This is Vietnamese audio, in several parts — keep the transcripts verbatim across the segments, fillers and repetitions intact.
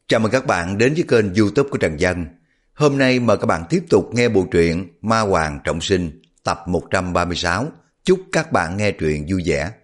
Chào mừng các bạn đến với kênh YouTube của Trần Dân. Hôm nay mời các bạn tiếp tục nghe bộ truyện Ma Hoàng Trọng Sinh tập một trăm ba mươi sáu. Chúc các bạn nghe truyện vui vẻ.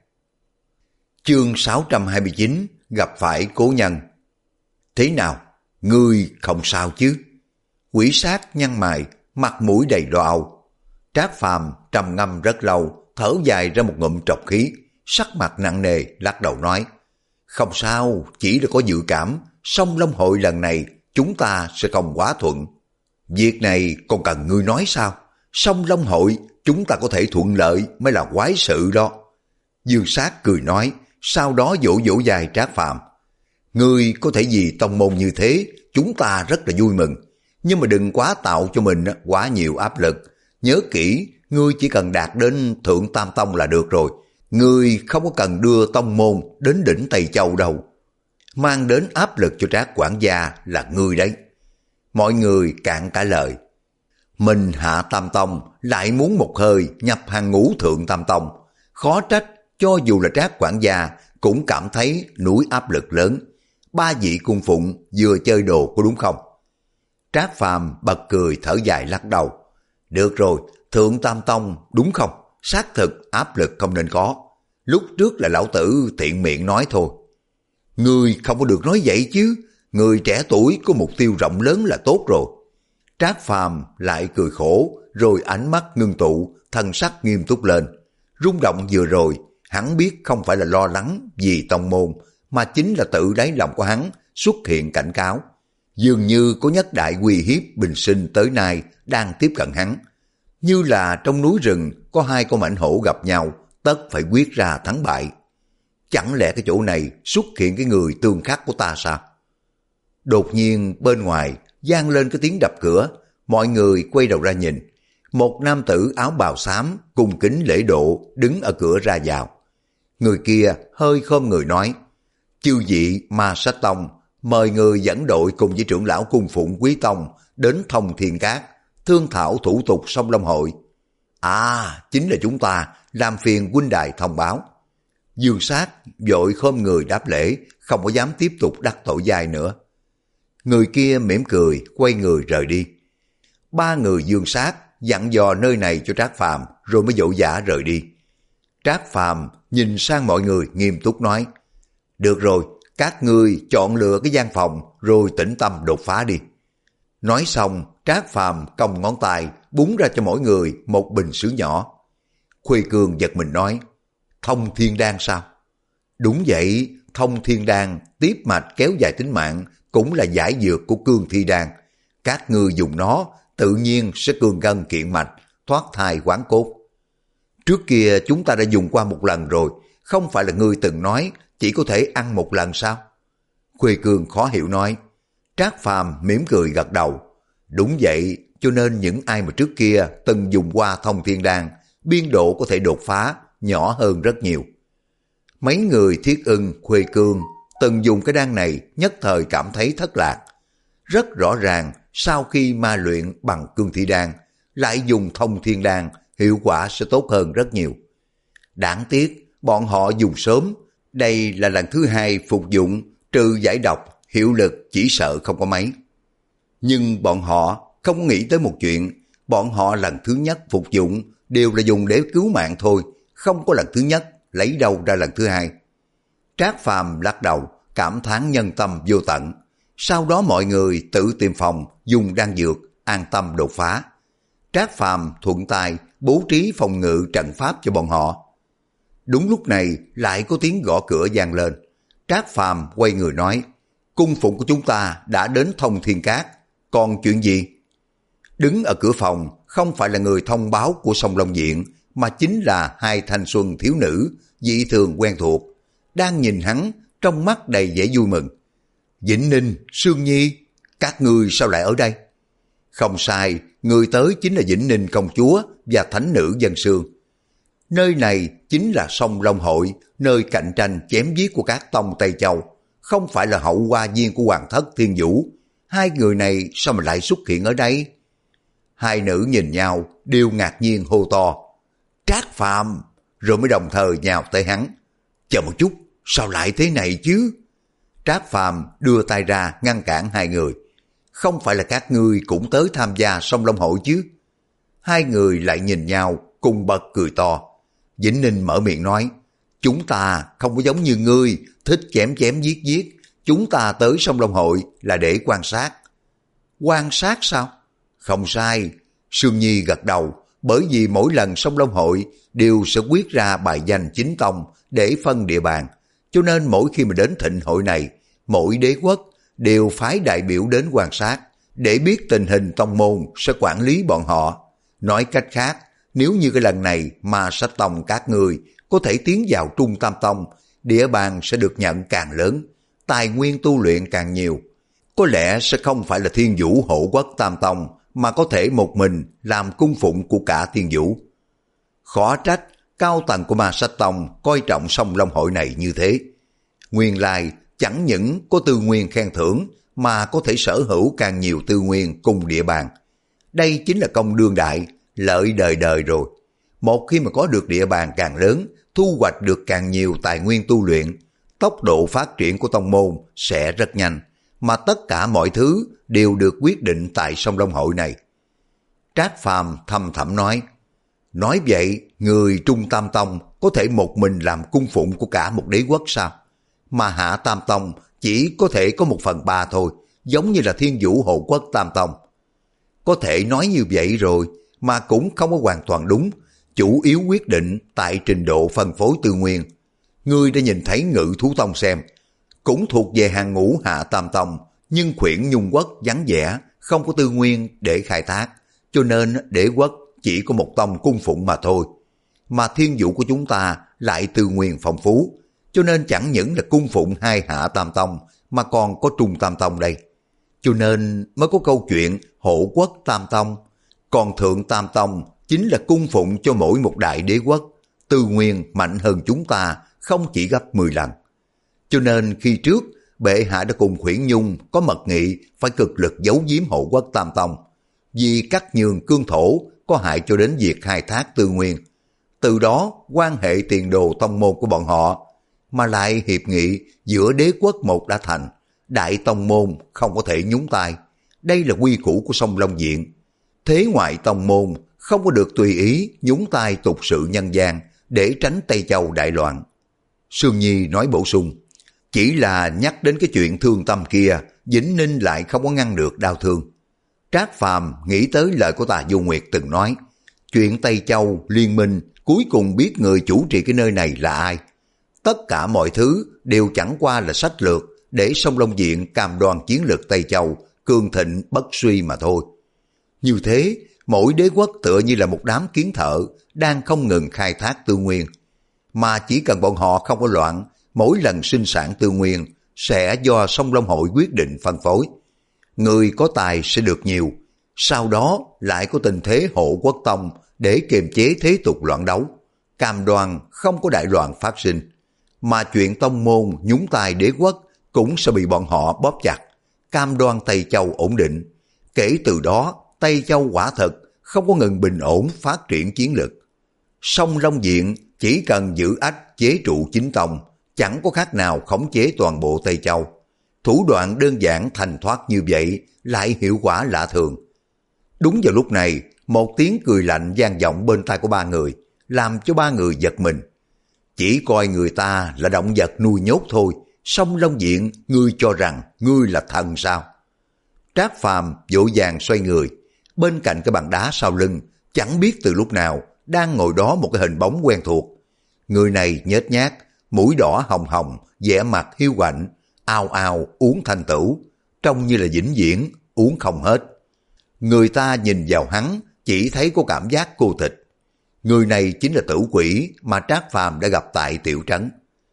Chương sáu trăm hai mươi chín, gặp phải cố nhân. Thế nào? Ngươi không sao chứ? Quỷ sát nhăn mày, mặt mũi đầy lo âu. Trác Phàm trầm ngâm rất lâu, thở dài ra một ngụm trọc khí, sắc mặt nặng nề lắc đầu nói: không sao, chỉ là có dự cảm Song Long hội lần này chúng ta sẽ không quá thuận. Việc này còn cần ngươi nói sao? Song Long hội chúng ta có thể thuận lợi mới là quái sự đó. Dương Sát cười nói, sau đó vỗ vỗ vai Trác Phàm. Ngươi có thể vì tông môn như thế, chúng ta rất là vui mừng. Nhưng mà đừng quá tạo cho mình quá nhiều áp lực. Nhớ kỹ, ngươi chỉ cần đạt đến Thượng Tam Tông là được rồi. Ngươi không có cần đưa tông môn đến đỉnh Tây Châu đâu. Mang đến áp lực cho Trác quản gia là ngươi đấy. Mọi người cạn cả lời. Mình hạ Tam Tông lại muốn một hơi nhập hàng ngũ Thượng Tam Tông. Khó trách cho dù là Trác quản gia cũng cảm thấy núi áp lực lớn. Ba vị cung phụng vừa chơi đồ có đúng không? Trác Phàm bật cười thở dài lắc đầu. Được rồi, Thượng Tam Tông đúng không? Xác thực áp lực không nên có. Lúc trước là lão tử tiện miệng nói thôi. Ngươi không có được nói vậy chứ. Người trẻ tuổi có mục tiêu rộng lớn là tốt rồi. Trác Phàm lại cười khổ, rồi ánh mắt ngưng tụ, thân sắc nghiêm túc lên. Rung động vừa rồi, hắn biết không phải là lo lắng vì tông môn, mà chính là tự đáy lòng của hắn xuất hiện cảnh cáo. Dường như có nhất đại uy hiếp bình sinh tới nay đang tiếp cận hắn. Như là trong núi rừng có hai con mãnh hổ gặp nhau, tất phải quyết ra thắng bại. Chẳng lẽ cái chỗ này xuất hiện cái người tương khắc của ta sao? Đột nhiên bên ngoài vang lên cái tiếng đập cửa, mọi người quay đầu ra nhìn. Một nam tử áo bào xám cung kính lễ độ đứng ở cửa ra vào. Người kia hơi khom người nói: chư vị Ma Sách Tông mời người dẫn đội cùng với trưởng lão cung phụng Quý Tông đến Thông Thiên Cát thương thảo thủ tục Song Long hội. À, chính là chúng ta, làm phiền huynh đài thông báo. Dương Sát vội khom người đáp lễ, không có dám tiếp tục đắc tội vai nữa. Người kia mỉm cười, quay người rời đi. Ba người Dương Sát dặn dò nơi này cho Trác Phàm, rồi mới dỗ dã rời đi. Trác Phàm nhìn sang mọi người nghiêm túc nói: được rồi, các ngươi chọn lựa cái gian phòng, rồi tĩnh tâm đột phá đi. Nói xong, Trác Phàm cong ngón tay, búng ra cho mỗi người một bình sứ nhỏ. Khuê Cương giật mình nói: Thông Thiên Đan sao? Đúng vậy, Thông Thiên Đan tiếp mạch kéo dài tính mạng, cũng là giải dược của Cương Thi Đan. Các ngươi dùng nó, tự nhiên sẽ cường gân kiện mạch, thoát thai hoán cốt. Trước kia chúng ta đã dùng qua một lần rồi, không phải là ngươi từng nói chỉ có thể ăn một lần sao? Khuê Cương khó hiểu nói. Trác Phàm mỉm cười gật đầu. Đúng vậy, cho nên những ai mà trước kia từng dùng qua Thông Thiên Đan, biên độ có thể đột phá nhỏ hơn rất nhiều. Mấy người Thiết Ưng, Khuê Cương từng dùng cái đan này nhất thời cảm thấy thất lạc. Rất rõ ràng sau khi ma luyện bằng Cương Thi Đan lại dùng Thông Thiên Đan, hiệu quả sẽ tốt hơn rất nhiều. Đáng tiếc bọn họ dùng sớm, đây là lần thứ hai phục dụng, trừ giải độc, hiệu lực chỉ sợ không có mấy. Nhưng bọn họ không nghĩ tới một chuyện, bọn họ lần thứ nhất phục dụng đều là dùng để cứu mạng thôi, không có lần thứ nhất lấy đâu ra lần thứ hai. Trác Phàm lắc đầu, cảm thán nhân tâm vô tận. Sau đó mọi người tự tìm phòng, dùng đan dược, an tâm đột phá. Trác Phàm thuận tay bố trí phòng ngự trận pháp cho bọn họ. Đúng lúc này lại có tiếng gõ cửa vang lên. Trác Phàm quay người nói: cung phụng của chúng ta đã đến Thông Thiên Cát, còn chuyện gì? Đứng ở cửa phòng không phải là người thông báo của Song Long Viện, mà chính là hai thanh xuân thiếu nữ dị thường quen thuộc, đang nhìn hắn trong mắt đầy vẻ vui mừng. Vĩnh Ninh, Sương Nhi, các ngươi sao lại ở đây? Không sai, người tới chính là Vĩnh Ninh công chúa và thánh nữ Dân Sương. Nơi này chính là Song Long hội, nơi cạnh tranh chém giết của các tông Tây Châu, không phải là hậu hoa viên của Hoàng thất Thiên Vũ. Hai người này sao mà lại xuất hiện ở đây? Hai nữ nhìn nhau đều ngạc nhiên hô to: Trác Phàm! Rồi mới đồng thời nhào tới hắn. Chờ một chút, sao lại thế này chứ? Trác Phàm đưa tay ra ngăn cản hai người. Không phải là các ngươi cũng tới tham gia song long hội chứ? Hai người lại nhìn nhau cùng bật cười to. Vĩnh Ninh mở miệng nói, chúng ta không có giống như ngươi thích chém chém giết giết, chúng ta tới song long hội là để quan sát. Quan sát sao? Không sai. Sương Nhi gật đầu, bởi vì mỗi lần song long hội đều sẽ quyết ra bài danh chính tông để phân địa bàn, cho nên mỗi khi mà đến thịnh hội này, mỗi đế quốc đều phái đại biểu đến quan sát để biết tình hình tông môn sẽ quản lý bọn họ. Nói cách khác, nếu như cái lần này mà sách tông các người có thể tiến vào Trung Tam Tông, địa bàn sẽ được nhận càng lớn, tài nguyên tu luyện càng nhiều. Có lẽ sẽ không phải là Thiên Vũ hộ quốc Tam Tông, mà có thể một mình làm cung phụng của cả Thiên Vũ. Khó trách cao tầng của Ma Sách Tông coi trọng song long hội này như thế. Nguyên lai chẳng những có tư nguyên khen thưởng, mà có thể sở hữu càng nhiều tư nguyên cùng địa bàn. Đây chính là công đương đại, lợi đời đời rồi. Một khi mà có được địa bàn càng lớn, thu hoạch được càng nhiều tài nguyên tu luyện, tốc độ phát triển của tông môn sẽ rất nhanh, mà tất cả mọi thứ đều được quyết định tại song long hội này. Trác Phàm thầm thẳm nói, nói vậy người Trung Tam Tông có thể một mình làm cung phụng của cả một đế quốc sao? Mà Hạ Tam Tông chỉ có thể có một phần ba thôi, giống như là Thiên Vũ hộ quốc Tam Tông. Có thể nói như vậy rồi, mà cũng không có hoàn toàn đúng, chủ yếu quyết định tại trình độ phân phối tư nguyên. Ngươi đã nhìn thấy Ngự Thú Tông xem, cũng thuộc về hàng ngũ Hạ Tam Tông, nhưng Khuyển Nhung Quốc vắng vẻ, không có tư nguyên để khai thác, cho nên đế quốc chỉ có một tông cung phụng mà thôi. Mà Thiên Vũ của chúng ta lại tư nguyên phong phú, cho nên chẳng những là cung phụng hai Hạ Tam Tông, mà còn có Trung Tam Tông đây. Cho nên mới có câu chuyện hộ quốc Tam Tông, còn Thượng Tam Tông chính là cung phụng cho mỗi một đại đế quốc, tư nguyên mạnh hơn chúng ta không chỉ gấp mười lần. Cho nên khi trước, bệ hạ đã cùng Khuyển Nhung có mật nghị phải cực lực giấu giếm hộ quốc Tam Tông, vì cắt nhường cương thổ có hại cho đến việc khai thác tư nguyên. Từ đó quan hệ tiền đồ tông môn của bọn họ, mà lại hiệp nghị giữa đế quốc một đã thành, đại tông môn không có thể nhúng tay. Đây là quy củ của Song Long Viện. Thế ngoại tông môn không có được tùy ý nhúng tay tục sự nhân gian để tránh Tây Châu đại loạn. Sương Nhi nói bổ sung, chỉ là nhắc đến cái chuyện thương tâm kia, Vĩnh Ninh lại không có ngăn được đau thương. Trác Phàm nghĩ tới lời của Tà Du Nguyệt từng nói, chuyện Tây Châu liên minh cuối cùng biết người chủ trì cái nơi này là ai. Tất cả mọi thứ đều chẳng qua là sách lược để Song Long Viện cam đoan chiến lược Tây Châu cường thịnh bất suy mà thôi. Như thế, mỗi đế quốc tựa như là một đám kiến thợ đang không ngừng khai thác tư nguyên. Mà chỉ cần bọn họ không có loạn, mỗi lần sinh sản tư nguyên sẽ do Song Long Hội quyết định phân phối. Người có tài sẽ được nhiều, sau đó lại có tình thế hộ quốc tông để kiềm chế thế tục loạn đấu, cam đoan không có đại loạn phát sinh. Mà chuyện tông môn nhúng tay đế quốc cũng sẽ bị bọn họ bóp chặt, cam đoan Tây Châu ổn định. Kể từ đó, Tây Châu quả thật không có ngừng bình ổn phát triển chiến lực. Song Long Viện chỉ cần giữ ách chế trụ chính tông, chẳng có khác nào khống chế toàn bộ Tây Châu. Thủ đoạn đơn giản thành thoát như vậy lại hiệu quả lạ thường. Đúng vào lúc này, một tiếng cười lạnh vang vọng bên tai của ba người, làm cho ba người giật mình. Chỉ coi người ta là động vật nuôi nhốt thôi, Song Long Viện ngươi cho rằng ngươi là thần sao? Trác Phàm vội vàng xoay người, bên cạnh cái bàn đá sau lưng, chẳng biết từ lúc nào đang ngồi đó một cái hình bóng quen thuộc. Người này nhếch nhác, mũi đỏ hồng hồng, vẻ mặt hiu quạnh, ao ao uống thanh tửu, trông như là vĩnh viễn uống không hết. Người ta nhìn vào hắn chỉ thấy có cảm giác cô tịch. Người này chính là Tử Quỷ mà Trác Phàm đã gặp tại tiểu trấn.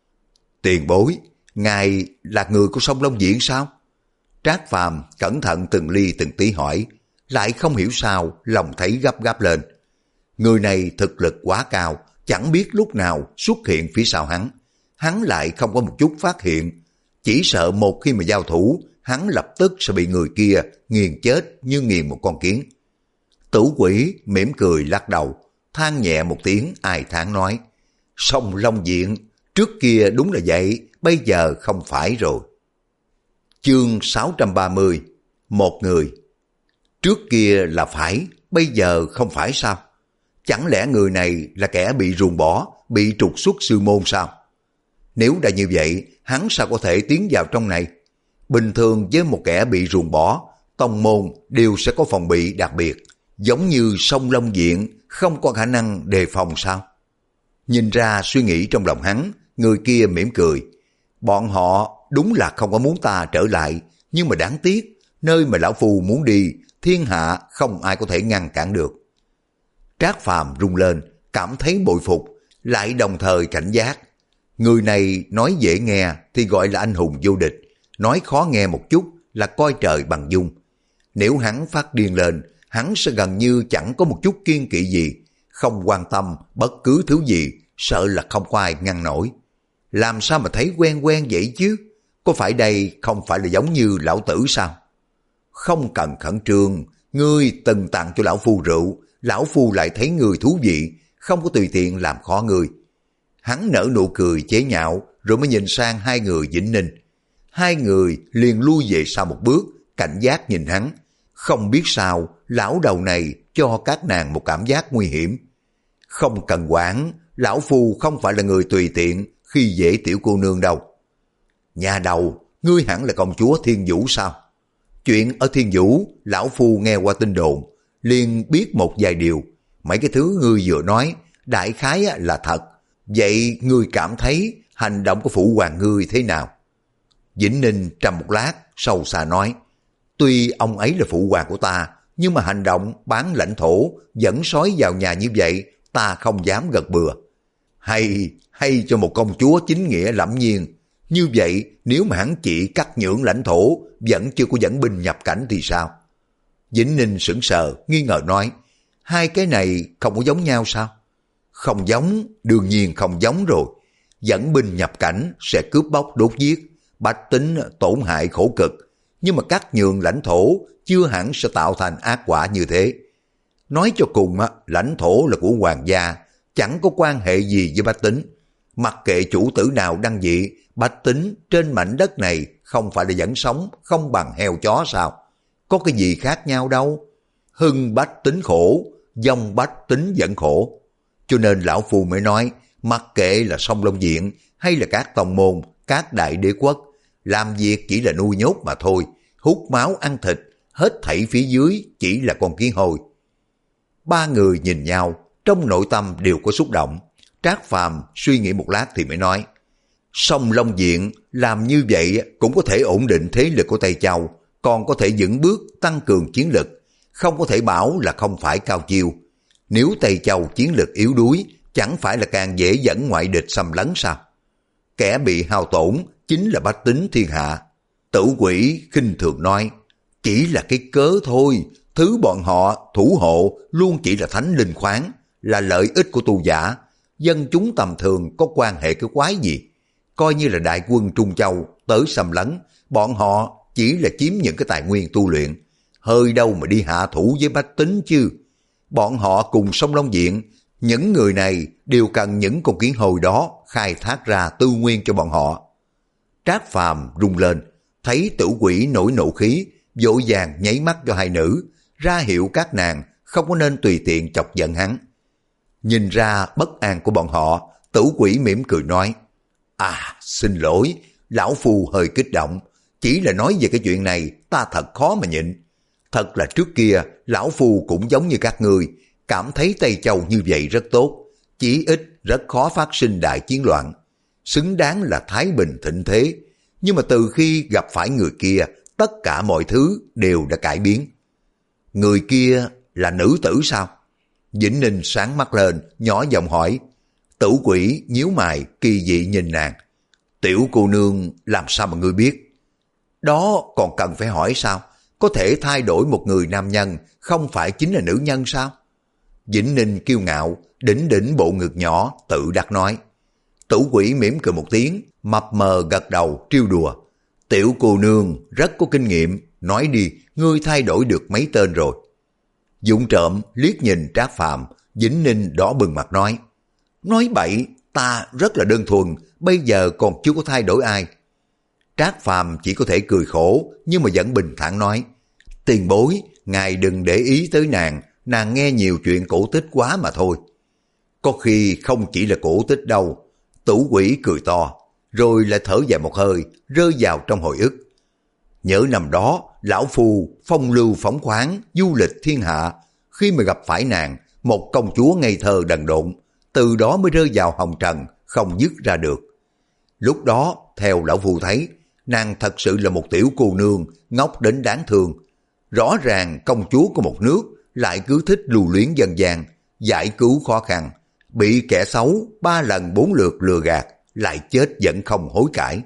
Tiền bối, ngài là người của Song Long Viện sao? Trác Phàm cẩn thận từng ly từng tí hỏi, lại không hiểu sao lòng thấy gấp gáp lên. Người này thực lực quá cao, chẳng biết lúc nào xuất hiện phía sau hắn. Hắn lại không có một chút phát hiện, chỉ sợ một khi mà giao thủ, hắn lập tức sẽ bị người kia nghiền chết như nghiền một con kiến. Tử Quỷ mỉm cười lắc đầu, than nhẹ một tiếng ai thán nói, Song Long Viện trước kia đúng là vậy, bây giờ không phải rồi. Chương sáu trăm ba mươi. Một người. Trước kia là phải, bây giờ không phải sao? Chẳng lẽ người này là kẻ bị ruồng bỏ, bị trục xuất sư môn sao? Nếu đã như vậy, hắn sao có thể tiến vào trong này? Bình thường với một kẻ bị ruồng bỏ, tông môn đều sẽ có phòng bị đặc biệt, giống như sông Long Viện không có khả năng đề phòng sao? Nhìn ra suy nghĩ trong lòng hắn, người kia mỉm cười. Bọn họ đúng là không có muốn ta trở lại, nhưng mà đáng tiếc, nơi mà lão phu muốn đi, thiên hạ không ai có thể ngăn cản được. Trác Phàm rung lên, cảm thấy bội phục, lại đồng thời cảnh giác. Người này nói dễ nghe thì gọi là anh hùng vô địch, nói khó nghe một chút là coi trời bằng dung. Nếu hắn phát điên lên, hắn sẽ gần như chẳng có một chút kiên kỵ gì, không quan tâm bất cứ thứ gì, sợ là không có ai ngăn nổi. Làm sao mà thấy quen quen vậy chứ? Có phải đây không phải là giống như lão tử sao? Không cần khẩn trương, ngươi từng tặng cho lão phu rượu, lão phu lại thấy người thú vị, không có tùy tiện làm khó người. Hắn nở nụ cười chế nhạo, rồi mới nhìn sang hai người Vĩnh Ninh. Hai người liền lui về sau một bước, cảnh giác nhìn hắn. Không biết sao, lão đầu này cho các nàng một cảm giác nguy hiểm. Không cần quản, lão phu không phải là người tùy tiện khi dễ tiểu cô nương đâu. Nhà đầu, ngươi hẳn là công chúa Thiên Vũ sao? Chuyện ở Thiên Vũ, lão phu nghe qua tin đồn, liền biết một vài điều. Mấy cái thứ ngươi vừa nói, đại khái là thật. Vậy ngươi cảm thấy hành động của phụ hoàng ngươi thế nào? Vĩnh Ninh trầm một lát, sâu xa nói, tuy ông ấy là phụ hoàng của ta, nhưng mà hành động bán lãnh thổ, dẫn sói vào nhà như vậy, ta không dám gật bừa. Hay, hay cho một công chúa chính nghĩa lẫm nhiên. Như vậy, nếu mà hắn chỉ cắt nhượng lãnh thổ, vẫn chưa có dẫn binh nhập cảnh thì sao? Vĩnh Ninh sững sờ, nghi ngờ nói, hai cái này không có giống nhau sao? Không giống, đương nhiên không giống rồi. Dẫn binh nhập cảnh sẽ cướp bóc đốt giết, bách tính tổn hại khổ cực. Nhưng mà cắt nhượng lãnh thổ chưa hẳn sẽ tạo thành ác quả như thế. Nói cho cùng, lãnh thổ là của hoàng gia, chẳng có quan hệ gì với bách tính. Mặc kệ chủ tử nào đăng dị, bách tính trên mảnh đất này không phải là vẫn sống không bằng heo chó sao? Có cái gì khác nhau đâu. Hưng bách tính khổ, vong bách tính vẫn khổ. Cho nên lão phu mới nói, mặc kệ là sông Long Viện hay là các tông môn, các đại đế quốc, làm việc chỉ là nuôi nhốt mà thôi, hút máu ăn thịt, hết thảy phía dưới chỉ là con kiến hôi. Ba người nhìn nhau, trong nội tâm đều có xúc động. Trác Phàm suy nghĩ một lát thì mới nói, sông Long Viện làm như vậy cũng có thể ổn định thế lực của Tây Châu, còn có thể vững bước tăng cường chiến lực, không có thể bảo là không phải cao chiêu. Nếu Tây Châu chiến lực yếu đuối, chẳng phải là càng dễ dẫn ngoại địch xâm lấn sao? Kẻ bị hao tổn chính là bách tính thiên hạ. Tử Quỷ khinh thường nói, chỉ là cái cớ thôi, thứ bọn họ thủ hộ luôn chỉ là thánh linh khoáng, là lợi ích của tu giả. Dân chúng tầm thường có quan hệ cái quái gì? Coi như là đại quân Trung Châu tới xâm lấn, bọn họ chỉ là chiếm những cái tài nguyên tu luyện, hơi đâu mà đi hạ thủ với bách tính chứ. Bọn họ cùng sông Long Viện, những người này đều cần những con kiến hồi đó khai thác ra tư nguyên cho bọn họ. Trác Phàm rung lên, thấy Tử Quỷ nổi nộ khí, vội vàng nháy mắt cho hai nữ, ra hiệu các nàng không có nên tùy tiện chọc giận hắn. Nhìn ra bất an của bọn họ, Tử Quỷ mỉm cười nói, à, xin lỗi, lão phu hơi kích động, chỉ là nói về cái chuyện này ta thật khó mà nhịn. Thật là trước kia, lão phu cũng giống như các ngươi, cảm thấy Tây Châu như vậy rất tốt, chỉ ít rất khó phát sinh đại chiến loạn, xứng đáng là thái bình thịnh thế. Nhưng mà từ khi gặp phải người kia, tất cả mọi thứ đều đã cải biến. Người kia là nữ tử sao? Vĩnh Ninh sáng mắt lên, nhỏ giọng hỏi. Tử Quỷ nhíu mày, kỳ dị nhìn nàng. Tiểu cô nương làm sao mà ngươi biết? Đó còn cần phải hỏi sao? Có thể thay đổi một người nam nhân, không phải chính là nữ nhân sao? Vĩnh Ninh kiêu ngạo, đỉnh đỉnh bộ ngực nhỏ, tự đắc nói. Tử Quỷ mỉm cười một tiếng, mập mờ gật đầu, trêu đùa. Tiểu cô nương rất có kinh nghiệm, nói đi, ngươi thay đổi được mấy tên rồi? Dũng trộm liếc nhìn Trác Phàm, Vĩnh Ninh đỏ bừng mặt nói. Nói bậy, ta rất là đơn thuần, bây giờ còn chưa có thay đổi ai. Trác Phàm chỉ có thể cười khổ, nhưng mà vẫn bình thản nói, tiền bối, ngài đừng để ý tới nàng, nàng nghe nhiều chuyện cổ tích quá mà thôi. Có khi không chỉ là cổ tích đâu. Tửu Quỷ cười to, rồi lại thở dài một hơi, rơi vào trong hồi ức. Nhớ năm đó, lão phu phong lưu phóng khoáng, du lịch thiên hạ, khi mà gặp phải nàng, một công chúa ngây thơ đần độn, từ đó mới rơi vào hồng trần, không dứt ra được. Lúc đó, theo lão phu thấy, nàng thật sự là một tiểu cô nương, ngốc đến đáng thương. Rõ ràng công chúa của một nước, lại cứ thích lưu luyến dân gian, giải cứu khó khăn, bị kẻ xấu ba lần bốn lượt lừa gạt, lại chết vẫn không hối cải.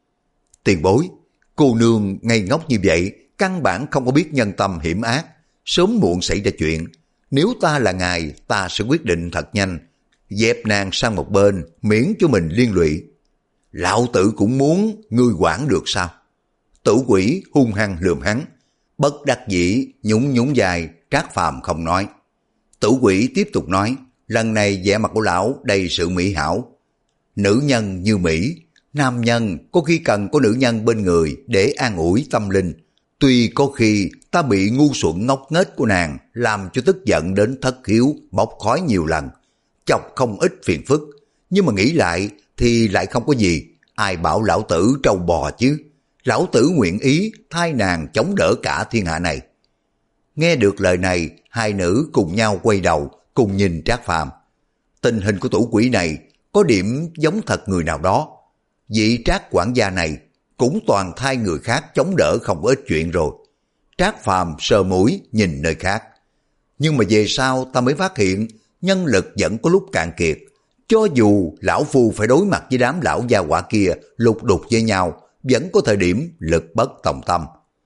Tiền bối, cô nương ngây ngốc như vậy, căn bản không có biết nhân tâm hiểm ác, sớm muộn xảy ra chuyện. Nếu ta là ngài, ta sẽ quyết định thật nhanh, dẹp nàng sang một bên, miễn cho mình liên lụy. Lão tử cũng muốn, ngươi quản được sao? Tửu Quỷ hung hăng lườm hắn, bất đắc dĩ nhún nhún dài. Trác Phàm không nói. Tửu Quỷ tiếp tục nói, lần này vẻ mặt của lão đầy sự mỹ hảo. Nữ nhân như Mỹ, nam nhân có khi cần có nữ nhân bên người để an ủi tâm linh. Tuy có khi ta bị ngu xuẩn ngốc nghếch của nàng làm cho tức giận đến thất khiếu, bốc khói nhiều lần, chọc không ít phiền phức, nhưng mà nghĩ lại thì lại không có gì. Ai bảo lão tử trâu bò chứ? Lão tử nguyện ý thay nàng chống đỡ cả thiên hạ này. Nghe được lời này, hai nữ cùng nhau quay đầu, cùng nhìn Trác Phàm. Tình hình của Tửu Quỷ này có điểm giống thật người nào đó. Vị Trác quản gia này cũng toàn thay người khác chống đỡ không ít chuyện rồi. Trác Phàm sờ mũi nhìn nơi khác. Nhưng mà về sau ta mới phát hiện nhân lực vẫn có lúc cạn kiệt. Cho dù lão phu phải đối mặt với đám lão gia hỏa kia lục đục với nhau, vẫn có thời điểm lực bất tòng tâm.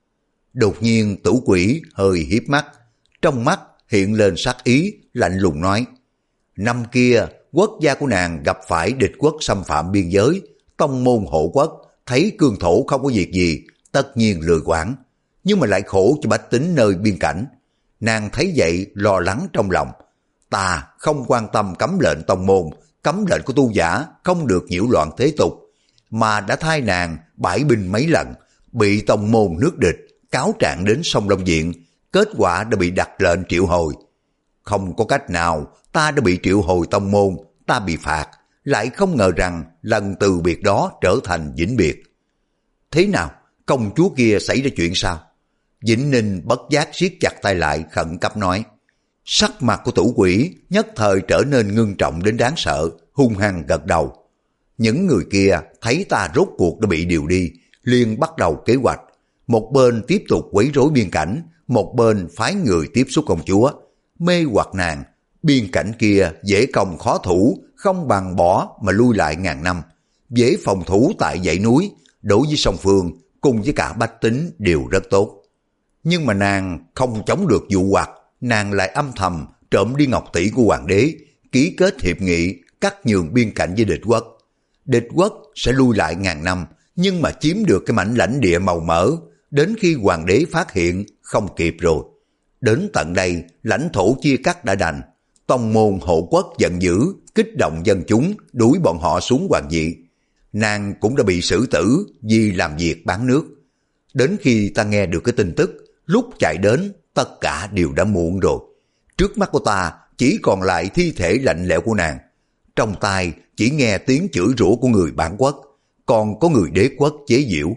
Đột nhiên Tửu Quỷ hơi hiếp mắt, trong mắt hiện lên sát ý, lạnh lùng nói, năm kia quốc gia của nàng gặp phải địch quốc xâm phạm biên giới, tông môn hộ quốc thấy cương thổ không có việc gì, tất nhiên lười quản, nhưng mà lại khổ cho bách tính nơi biên cảnh. Nàng thấy vậy lo lắng trong lòng, ta không quan tâm cấm lệnh tông môn, cấm lệnh của tu giả không được nhiễu loạn thế tục, mà đã thay nàng bãi binh mấy lần, bị tông môn nước địch cáo trạng đến sông Long Viện, kết quả đã bị đặt lệnh triệu hồi. Không có cách nào, ta đã bị triệu hồi tông môn, ta bị phạt, lại không ngờ rằng lần từ biệt đó trở thành vĩnh biệt. Thế nào, công chúa kia xảy ra chuyện sao? Vĩnh Ninh bất giác siết chặt tay lại, khẩn cấp nói. Sắc mặt của Tửu Quỷ nhất thời trở nên ngưng trọng đến đáng sợ, hung hăng gật đầu. Những người kia thấy ta rốt cuộc đã bị điều đi, liền bắt đầu kế hoạch. Một bên tiếp tục quấy rối biên cảnh, một bên phái người tiếp xúc công chúa, mê hoặc nàng. Biên cảnh kia dễ công khó thủ, không bằng bỏ mà lui lại ngàn năm. Dễ phòng thủ tại dãy núi, đối với song phương cùng với cả bách tính đều rất tốt. Nhưng mà nàng không chống được dụ hoặc, nàng lại âm thầm trộm đi ngọc tỷ của hoàng đế, ký kết hiệp nghị cắt nhường biên cảnh với địch quốc. Địch quốc sẽ lui lại ngàn năm, nhưng mà chiếm được cái mảnh lãnh địa màu mỡ, đến khi hoàng đế phát hiện không kịp rồi. Đến tận đây, lãnh thổ chia cắt đã đành, tông môn hộ quốc giận dữ, kích động dân chúng, đuổi bọn họ xuống hoàng vị. Nàng cũng đã bị xử tử vì làm việc bán nước. Đến khi ta nghe được cái tin tức, lúc chạy đến, tất cả đều đã muộn rồi. Trước mắt của ta chỉ còn lại thi thể lạnh lẽo của nàng. Trong tai chỉ nghe tiếng chửi rủa của người bản quốc, còn có người đế quốc chế giễu.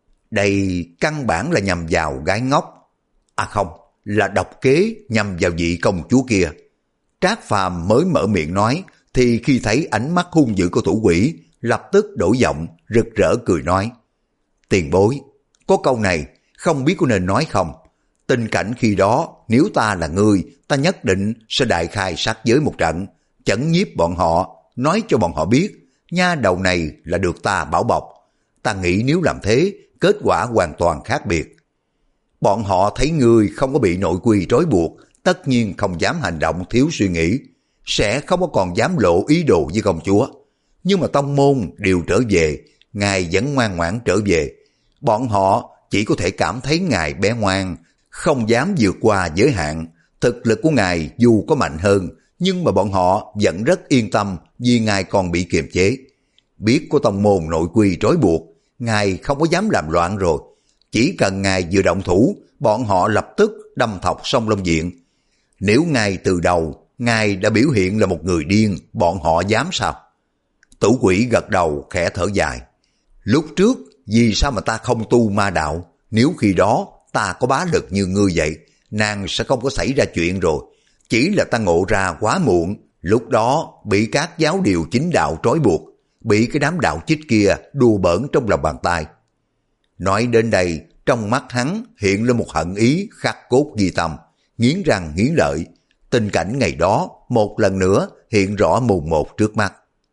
Đây căn bản là nhằm vào gái ngốc. À không, là độc kế nhằm vào vị công chúa kia. Trác Phàm mới mở miệng nói, thì khi thấy ánh mắt hung dữ của Tửu Quỷ, lập tức đổi giọng, rực rỡ cười nói. Tiền bối, có câu này, không biết có nên nói không? Tình cảnh khi đó, nếu ta là ngươi, ta nhất định sẽ đại khai sát giới một trận, chẩn nhiếp bọn họ, nói cho bọn họ biết, nha đầu này là được ta bảo bọc. Ta nghĩ nếu làm thế, kết quả hoàn toàn khác biệt. Bọn họ thấy ngươi không có bị nội quy trói buộc, tất nhiên không dám hành động thiếu suy nghĩ, sẽ không có còn dám lộ ý đồ với công chúa. Nhưng mà tông môn đều trở về, ngài vẫn ngoan ngoãn trở về. Bọn họ chỉ có thể cảm thấy ngài bé ngoan, không dám vượt qua giới hạn. Thực lực của ngài dù có mạnh hơn, nhưng mà bọn họ vẫn rất yên tâm vì ngài còn bị kiềm chế. Biết có tông môn nội quy trói buộc, ngài không có dám làm loạn rồi. Chỉ cần ngài vừa động thủ, bọn họ lập tức đâm thọc sông Long Diện. Nếu ngài từ đầu, ngài đã biểu hiện là một người điên, bọn họ dám sao? Tử quỷ gật đầu khẽ thở dài. Lúc trước, vì sao mà ta không tu ma đạo? Nếu khi đó ta có bá lực như ngươi vậy, nàng sẽ không có xảy ra chuyện rồi. Chỉ là ta ngộ ra quá muộn, lúc đó bị các giáo điều chính đạo trói buộc, bị cái đám đạo chích kia đùa bỡn trong lòng bàn tay. Nói đến đây, trong mắt hắn hiện lên một hận ý khắc cốt ghi tâm, nghiến răng nghiến lợi. Tình cảnh ngày đó một lần nữa hiện rõ mồn một trước mắt.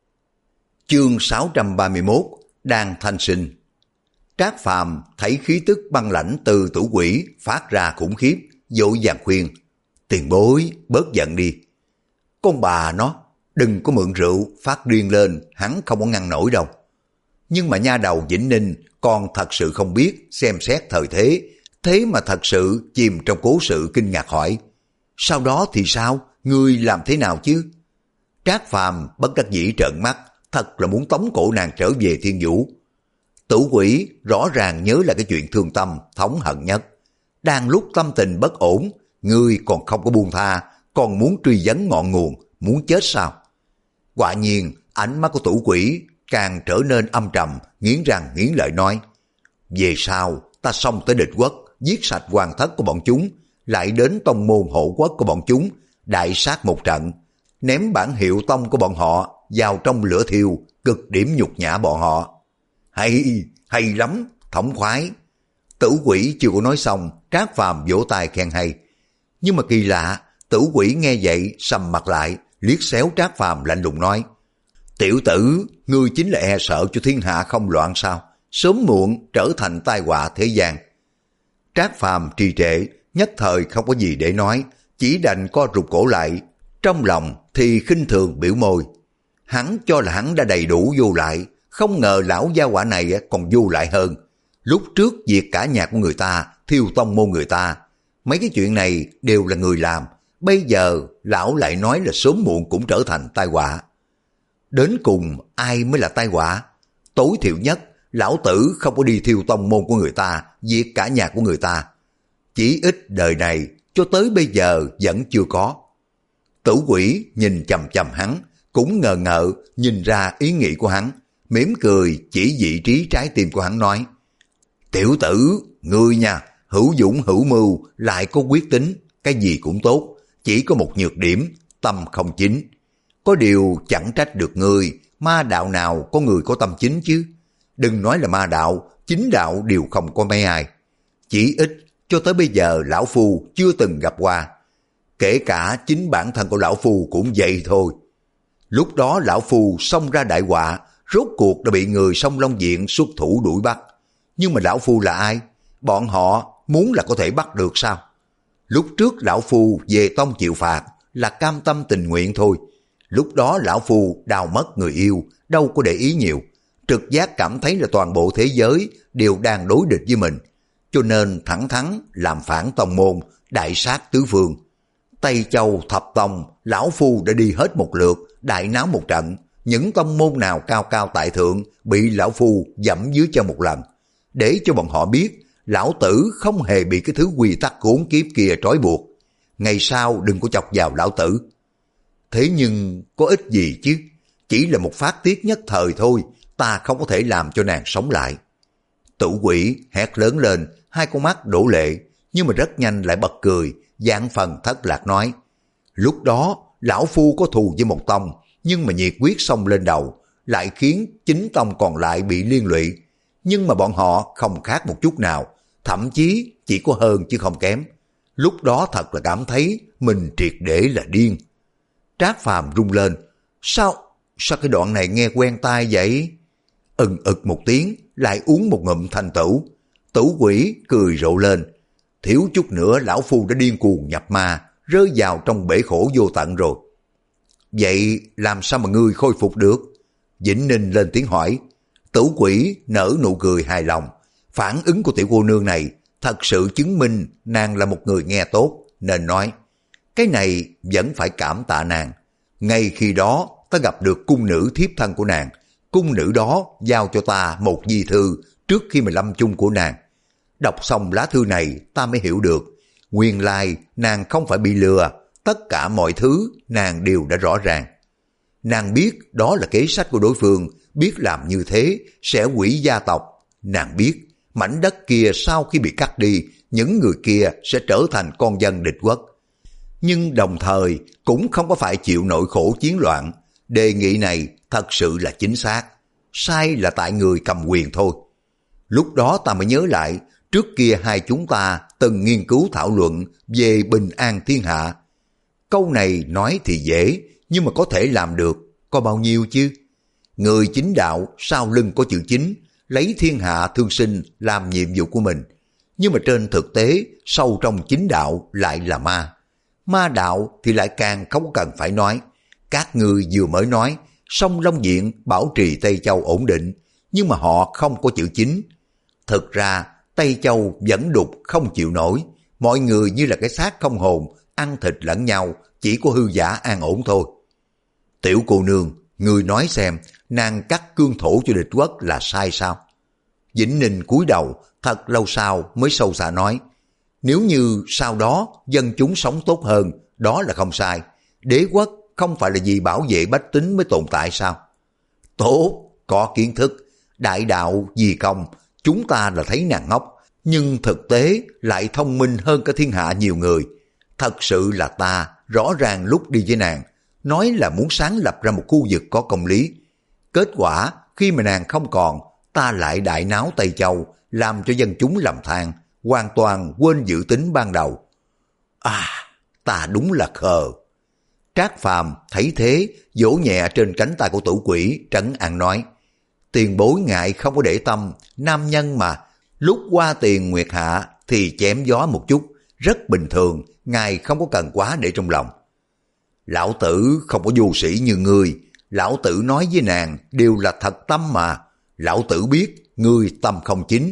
Chương sáu trăm ba mươi mốt, đang thanh sinh. Trác Phàm thấy khí tức băng lãnh từ tử quỷ phát ra khủng khiếp, vội vàng khuyên: tiền bối bớt giận đi. Con bà nó, đừng có mượn rượu phát điên lên, hắn không có ngăn nổi đâu. Nhưng mà nha đầu Vĩnh Ninh còn thật sự không biết xem xét thời thế, thế mà thật sự chìm trong cố sự kinh ngạc hỏi: sau đó thì sao, ngươi làm thế nào chứ? Trác Phàm bất đắc dĩ trợn mắt, thật là muốn tống cổ nàng trở về Thiên Vũ. Tử quỷ rõ ràng nhớ là cái chuyện thương tâm, thống hận nhất. Đang lúc tâm tình bất ổn, ngươi còn không có buông tha, còn muốn truy vấn ngọn nguồn, muốn chết sao? Quả nhiên, ánh mắt của tử quỷ càng trở nên âm trầm, nghiến răng nghiến lợi nói: về sau, ta xông tới địch quốc, giết sạch hoàng thất của bọn chúng, lại đến tông môn hộ quốc của bọn chúng, đại sát một trận, ném bản hiệu tông của bọn họ vào trong lửa thiêu, cực điểm nhục nhã bọn họ. Hay, hay lắm, thống khoái. Tử quỷ chưa có nói xong, Trác Phàm vỗ tay khen hay. Nhưng mà kỳ lạ, tử quỷ nghe vậy sầm mặt lại, liếc xéo Trác Phàm lạnh lùng nói: tiểu tử, ngươi chính là e sợ cho thiên hạ không loạn sao? Sớm muộn trở thành tai họa thế gian. Trác Phàm trì trệ, nhất thời không có gì để nói, chỉ đành co rụt cổ lại, trong lòng thì khinh thường biểu môi. Hắn cho là hắn đã đầy đủ vô lại, không ngờ lão gia hỏa này còn vô lại hơn. Lúc trước diệt cả nhà của người ta, thiêu tông môn người ta, mấy cái chuyện này đều là người làm, bây giờ lão lại nói là sớm muộn cũng trở thành tai họa. Đến cùng ai mới là tai họa? Tối thiểu nhất, lão tử không có đi thiêu tông môn của người ta, diệt cả nhà của người ta. Chỉ ít đời này cho tới bây giờ vẫn chưa có. Tử quỷ nhìn chầm chầm hắn, cũng ngờ ngợ nhìn ra ý nghĩ của hắn, mỉm cười chỉ vị trí trái tim của hắn nói: tiểu tử, ngươi nha, hữu dũng hữu mưu, lại có quyết tính, cái gì cũng tốt, chỉ có một nhược điểm, tâm không chính. Có điều chẳng trách được ngươi, ma đạo nào có người có tâm chính chứ? Đừng nói là ma đạo, chính đạo đều không có mấy ai. Chỉ ít cho tới bây giờ lão phu chưa từng gặp qua. Kể cả chính bản thân của lão phu cũng vậy thôi. Lúc đó lão phu xông ra đại họa, rốt cuộc đã bị người sông Long Diện xuất thủ đuổi bắt. Nhưng mà lão phu là ai? Bọn họ muốn là có thể bắt được sao? Lúc trước lão phu về tông chịu phạt là cam tâm tình nguyện thôi. Lúc đó lão phu đào mất người yêu, đâu có để ý nhiều. Trực giác cảm thấy là toàn bộ thế giới đều đang đối địch với mình. Cho nên thẳng thắn làm phản tông môn, đại sát tứ phương. Tây Châu thập tông, lão phu đã đi hết một lượt, đại náo một trận. Những tông môn nào cao cao tại thượng bị lão phu dẫm dưới chân một lần. Để cho bọn họ biết, lão tử không hề bị cái thứ quy tắc khốn kiếp kia trói buộc. Ngày sau đừng có chọc vào lão tử. Thế nhưng có ích gì chứ? Chỉ là một phát tiết nhất thời thôi, ta không có thể làm cho nàng sống lại. Tử quỷ hét lớn lên, hai con mắt đổ lệ, nhưng mà rất nhanh lại bật cười, dạng phần thất lạc nói: lúc đó lão phu có thù với một tông, nhưng mà nhiệt quyết xông lên đầu, lại khiến chính tông còn lại bị liên lụy. Nhưng mà bọn họ không khác một chút nào, thậm chí chỉ có hơn chứ không kém. Lúc đó thật là cảm thấy mình triệt để là điên. Trác Phàm rung lên: Sao, sao cái đoạn này nghe quen tai vậy? Ừng ực một tiếng, lại uống một ngụm thanh tửu. Tử quỷ cười rộ lên: thiếu chút nữa lão phu đã điên cuồng nhập ma, rơi vào trong bể khổ vô tận rồi. Vậy làm sao mà ngươi khôi phục được? Vĩnh Ninh lên tiếng hỏi. Tử quỷ nở nụ cười hài lòng. Phản ứng của tiểu cô nương này thật sự chứng minh nàng là một người nghe tốt, nên nói: cái này vẫn phải cảm tạ nàng. Ngay khi đó ta gặp được cung nữ thiếp thân của nàng, cung nữ đó giao cho ta một di thư trước khi mà lâm chung của nàng. Đọc xong lá thư này ta mới hiểu được, nguyên lai nàng không phải bị lừa, tất cả mọi thứ nàng đều đã rõ ràng. Nàng biết đó là kế sách của đối phương, biết làm như thế sẽ hủy gia tộc. Nàng biết mảnh đất kia sau khi bị cắt đi, những người kia sẽ trở thành con dân địch quốc. Nhưng đồng thời cũng không có phải chịu nỗi khổ chiến loạn. Đề nghị này thật sự là chính xác, sai là tại người cầm quyền thôi. Lúc đó ta mới nhớ lại, trước kia hai chúng ta từng nghiên cứu thảo luận về bình an thiên hạ. Câu này nói thì dễ, nhưng mà có thể làm được có bao nhiêu chứ? Người chính đạo sau lưng có chữ chính, lấy thiên hạ thương sinh làm nhiệm vụ của mình. Nhưng mà trên thực tế, sâu trong chính đạo lại là ma. Ma đạo thì lại càng không cần phải nói. Các ngươi vừa mới nói, sông Long Diện bảo trì Tây Châu ổn định, nhưng mà họ không có chữ chính. Thực ra, Tây Châu vẫn đục không chịu nổi. Mọi người như là cái xác không hồn, ăn thịt lẫn nhau, chỉ có hư giả an ổn thôi. Tiểu cô nương, người nói xem, nàng cắt cương thổ cho địch quốc là sai sao? Vĩnh Ninh cúi đầu, thật lâu sau mới sâu xa nói, nếu như sau đó dân chúng sống tốt hơn, đó là không sai. Đế quốc không phải là vì bảo vệ bách tính mới tồn tại sao? Tốt, có kiến thức, đại đạo vì công, chúng ta là thấy nàng ngốc, nhưng thực tế lại thông minh hơn cả thiên hạ nhiều người. Thật sự là ta, rõ ràng lúc đi với nàng, nói là muốn sáng lập ra một khu vực có công lý. Kết quả, khi mà nàng không còn, ta lại đại náo Tây Châu, làm cho dân chúng lầm than, hoàn toàn quên dự tính ban đầu. À, ta đúng là khờ. Trác Phàm thấy thế, vỗ nhẹ trên cánh tay của Tử Quỷ, trấn an nói, tiền bối ngại không có để tâm, nam nhân mà, lúc qua tiền nguyệt hạ thì chém gió một chút, rất bình thường, ngài không có cần quá để trong lòng. Lão tử không có vô sĩ như ngươi, lão tử nói với nàng đều là thật tâm mà. Lão tử biết ngươi tâm không chính,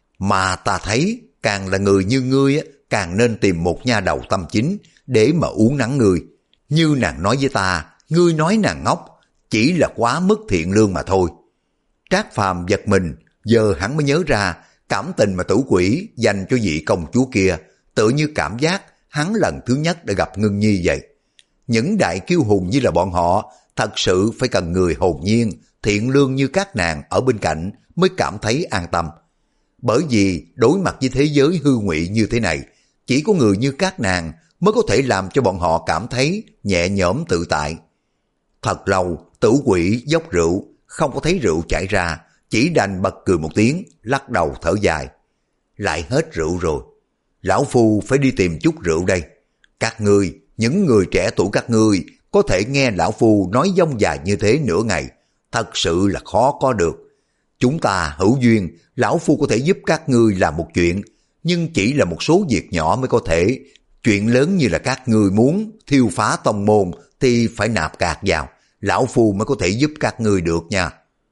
mà ta thấy càng là người như ngươi càng nên tìm một nha đầu tâm chính để mà uốn nắn ngươi. Như nàng nói với ta, ngươi nói nàng ngốc, chỉ là quá mức thiện lương mà thôi. Trác Phàm giật mình, giờ hắn mới nhớ ra cảm tình mà Tử Quỷ dành cho vị công chúa kia, tự như cảm giác hắn lần thứ nhất đã gặp Ngưng Nhi vậy. Những đại kiêu hùng như là bọn họ thật sự phải cần người hồn nhiên, thiện lương như các nàng ở bên cạnh mới cảm thấy an tâm. Bởi vì đối mặt với thế giới hư ngụy như thế này, chỉ có người như các nàng mới có thể làm cho bọn họ cảm thấy nhẹ nhõm tự tại. Thật lâu, Tử Quỷ dốc rượu, không có thấy rượu chảy ra, chỉ đành bật cười một tiếng, lắc đầu thở dài. Lại hết rượu rồi, lão phu phải đi tìm chút rượu đây. Các ngươi, những người trẻ tuổi các ngươi, có thể nghe lão phu nói dông dài như thế nửa ngày, thật sự là khó có được. Chúng ta hữu duyên, lão phu có thể giúp các ngươi làm một chuyện, nhưng chỉ là một số việc nhỏ mới có thể. Chuyện lớn như là các ngươi muốn thiêu phá tông môn thì phải nạp cạc vào, lão phu mới có thể giúp các ngươi được nha.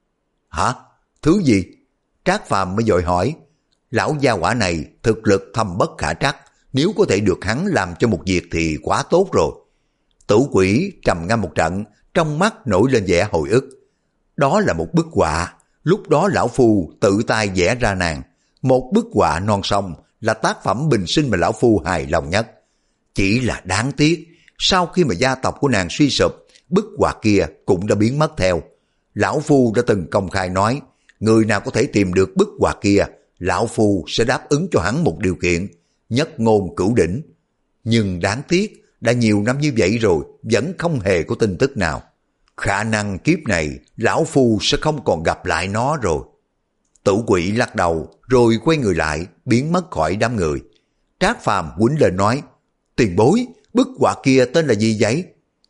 Hả? Thứ gì? Trác Phàm mới vội hỏi. Lão gia hỏa này thực lực thâm bất khả trắc, nếu có thể được hắn làm cho một việc thì quá tốt rồi. Tử Quỷ trầm ngâm một trận, trong mắt nổi lên vẻ hồi ức. Đó là một bức họa, lúc đó lão phu tự tay vẽ ra nàng. Một bức họa non sông là tác phẩm bình sinh mà lão phu hài lòng nhất. Chỉ là đáng tiếc, sau khi mà gia tộc của nàng suy sụp, bức họa kia cũng đã biến mất theo. Lão phu đã từng công khai nói, người nào có thể tìm được bức họa kia, lão phu sẽ đáp ứng cho hắn một điều kiện, nhất ngôn cửu đỉnh. Nhưng đáng tiếc, đã nhiều năm như vậy rồi, vẫn không hề có tin tức nào. Khả năng kiếp này, lão phu sẽ không còn gặp lại nó rồi. Tử Quỷ lắc đầu, rồi quay người lại, biến mất khỏi đám người. Trác Phàm quýnh lên nói, tiền bối, bức họa kia tên là gì vậy?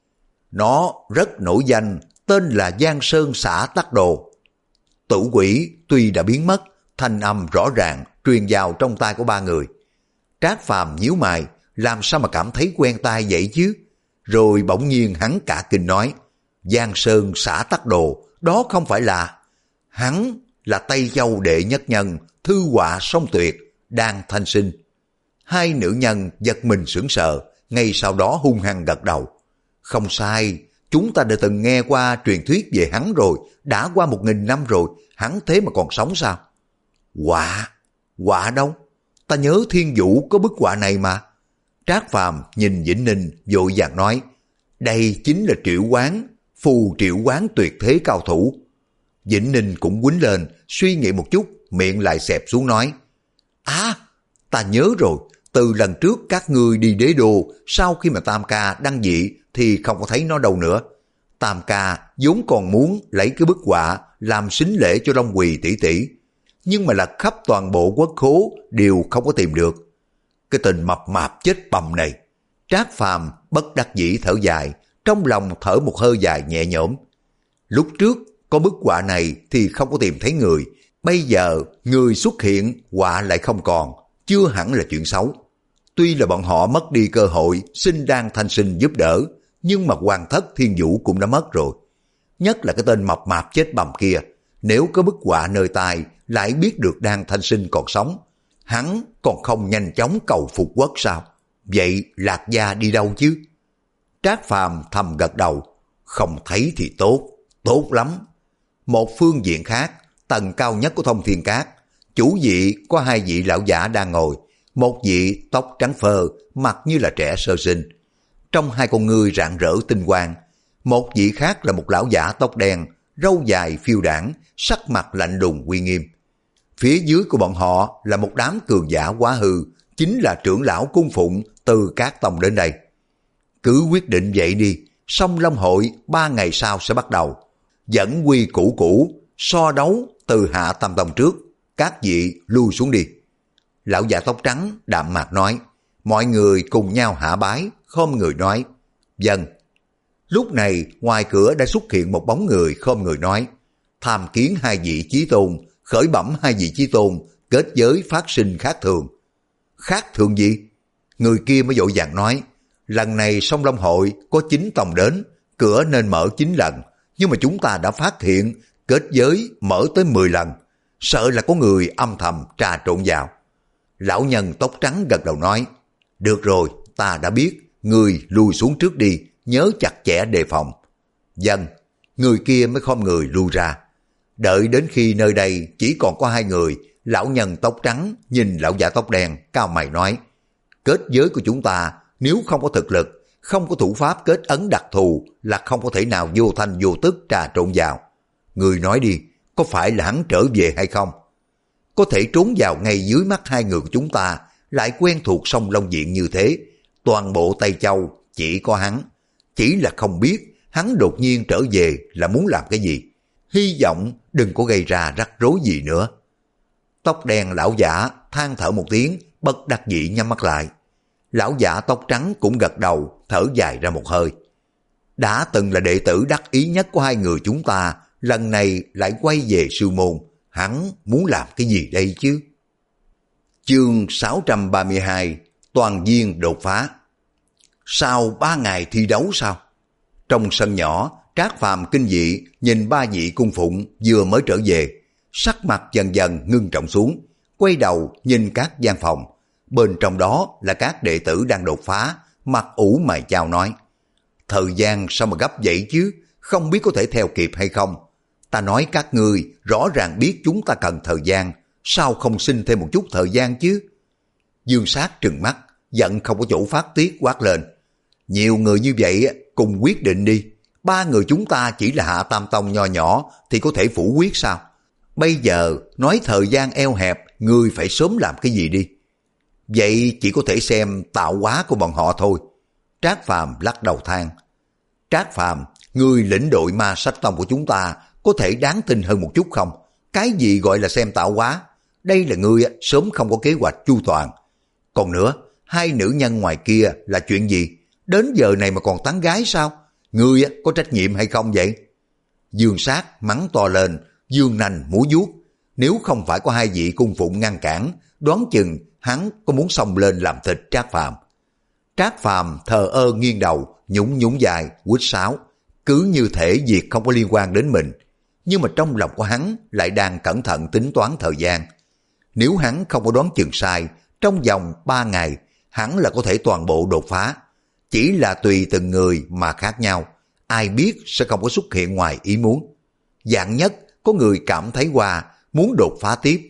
Nó rất nổi danh, tên là Giang Sơn Xã Tắc Đồ. Tử Quỷ tuy đã biến mất, thanh âm rõ ràng truyền vào trong tai của ba người. Trác Phàm nhíu mày, làm sao mà cảm thấy quen tai vậy chứ? Rồi bỗng nhiên hắn cả kinh nói, Giang Sơn Xã Tắc Đồ, đó không phải là... Hắn là Tây Châu đệ nhất nhân, thư họa song tuyệt, đang thanh sinh. Hai nữ nhân giật mình sững sờ, ngay sau đó hung hăng gật đầu. Không sai, chúng ta đã từng nghe qua truyền thuyết về hắn rồi, đã qua một nghìn năm rồi, hắn thế mà còn sống sao? Họa? Họa đâu? Ta nhớ Thiên Vũ có bức họa này mà. Trác Phàm nhìn Vĩnh Ninh vội vàng nói, đây chính là Triệu Quán, phù Triệu Quán tuyệt thế cao thủ. Vĩnh Ninh cũng quýnh lên, suy nghĩ một chút, miệng lại xẹp xuống nói, à, ta nhớ rồi, từ lần trước các ngươi đi đế đô, sau khi mà Tam Ca đăng dị thì không có thấy nó đâu nữa. Tam Ca vốn còn muốn lấy cái bức họa làm sính lễ cho Long Quỳ tỷ tỷ, nhưng mà lật khắp toàn bộ quốc khố đều không có tìm được. Cái tên mập mạp chết bầm này. Trác Phàm bất đắc dĩ thở dài, trong lòng thở một hơi dài nhẹ nhõm. Lúc trước có bức họa này thì không có tìm thấy người, bây giờ người xuất hiện, họa lại không còn, chưa hẳn là chuyện xấu. Tuy là bọn họ mất đi cơ hội xin Đan Thanh Sinh giúp đỡ, nhưng mà Hoàng Thất Thiên Vũ cũng đã mất rồi. Nhất là cái tên mập mạp chết bầm kia, nếu có bức họa nơi tai lại biết được Đan Thanh Sinh còn sống, hắn còn không nhanh chóng cầu phục quốc sao? Vậy Lạc Gia đi đâu chứ? Trác Phàm thầm gật đầu, không thấy thì tốt, tốt lắm. Một phương diện khác, tầng cao nhất của Thông Thiên Các, chủ vị có hai vị lão giả đang ngồi, một vị tóc trắng phơ, mặt như là trẻ sơ sinh. Trong hai con ngươi rạng rỡ tinh quang, một vị khác là một lão giả tóc đen, râu dài phiêu đãng, sắc mặt lạnh lùng uy nghiêm. Phía dưới của bọn họ là một đám cường giả quá hư, chính là trưởng lão cung phụng từ các tông đến đây. Cứ quyết định vậy đi, Song Long hội ba ngày sau sẽ bắt đầu. Dẫn quy củ cũ, so đấu từ hạ tam tông trước, các vị lui xuống đi. Lão già tóc trắng đạm mạc nói, mọi người cùng nhau hạ bái, khom người nói, vâng. Lúc này ngoài cửa đã xuất hiện một bóng người khom người nói, tham kiến hai vị chí tôn, khởi bẩm hai vị chí tôn, kết giới phát sinh khác thường. Khác thường gì? Người kia mới vội vàng nói, lần này Song Long hội có chín tông đến, cửa nên mở chín lần, nhưng mà chúng ta đã phát hiện kết giới mở tới mười lần, sợ là có người âm thầm trà trộn vào. Lão nhân tóc trắng gật đầu nói, được rồi, ta đã biết, người lui xuống trước đi, nhớ chặt chẽ đề phòng. Vâng, người kia mới khom người lui ra. Đợi đến khi nơi đây chỉ còn có hai người, lão nhân tóc trắng nhìn lão già tóc đen, cao mày nói, kết giới của chúng ta nếu không có thực lực, không có thủ pháp kết ấn đặc thù là không có thể nào vô thanh vô tức trà trộn vào. Người nói đi, có phải là hắn trở về hay không? Có thể trốn vào ngay dưới mắt hai người của chúng ta, lại quen thuộc sông Long Viện như thế, toàn bộ Tây Châu chỉ có hắn. Chỉ là không biết hắn đột nhiên trở về là muốn làm cái gì. Hy vọng đừng có gây ra rắc rối gì nữa. Tóc đen lão giả than thở một tiếng, bất đắc dĩ nhắm mắt lại. Lão giả tóc trắng cũng gật đầu, thở dài ra một hơi. Đã từng là đệ tử đắc ý nhất của hai người chúng ta, lần này lại quay về sư môn, hắn muốn làm cái gì đây chứ? Chương sáu trăm ba mươi hai, toàn viên đột phá. Sau ba ngày thi đấu sao? Trong sân nhỏ, Trác Phàm kinh dị nhìn ba vị cung phụng vừa mới trở về, sắc mặt dần dần ngưng trọng xuống, quay đầu nhìn các gian phòng. Bên trong đó là các đệ tử đang đột phá, mặt ủ mày chào nói, thời gian sao mà gấp vậy chứ, không biết có thể theo kịp hay không. Ta nói các ngươi rõ ràng biết chúng ta cần thời gian, sao không xin thêm một chút thời gian chứ? Dương Sát trừng mắt, giận không có chỗ phát tiết quát lên, nhiều người như vậy cùng quyết định đi, ba người chúng ta chỉ là hạ tam tông nho nhỏ thì có thể phủ quyết sao? Bây giờ nói thời gian eo hẹp, ngươi phải sớm làm cái gì đi. Vậy chỉ có thể xem tạo hóa của bọn họ thôi. Trác Phàm lắc đầu than. Trác Phàm, ngươi lĩnh đội ma sách tông của chúng ta có thể đáng tin hơn một chút không? Cái gì gọi là xem tạo hóa? Đây là ngươi sớm không có kế hoạch chu toàn. Còn nữa, hai nữ nhân ngoài kia là chuyện gì? Đến giờ này mà còn tán gái sao? Ngươi có trách nhiệm hay không vậy? Dương Sát mắng to lên, dương nành múa vuốt. Nếu không phải có hai vị cung phụng ngăn cản, đoán chừng hắn có muốn xông lên làm thịt Trác Phàm. Trác Phàm thờ ơ nghiêng đầu, nhún nhún dài, quýt sáo, cứ như thể việc không có liên quan đến mình. Nhưng mà trong lòng của hắn lại đang cẩn thận tính toán thời gian. Nếu hắn không có đoán chừng sai, trong vòng ba ngày, hắn là có thể toàn bộ đột phá. Chỉ là tùy từng người mà khác nhau, ai biết sẽ không có xuất hiện ngoài ý muốn. Dạng nhất, có người cảm thấy qua muốn đột phá tiếp.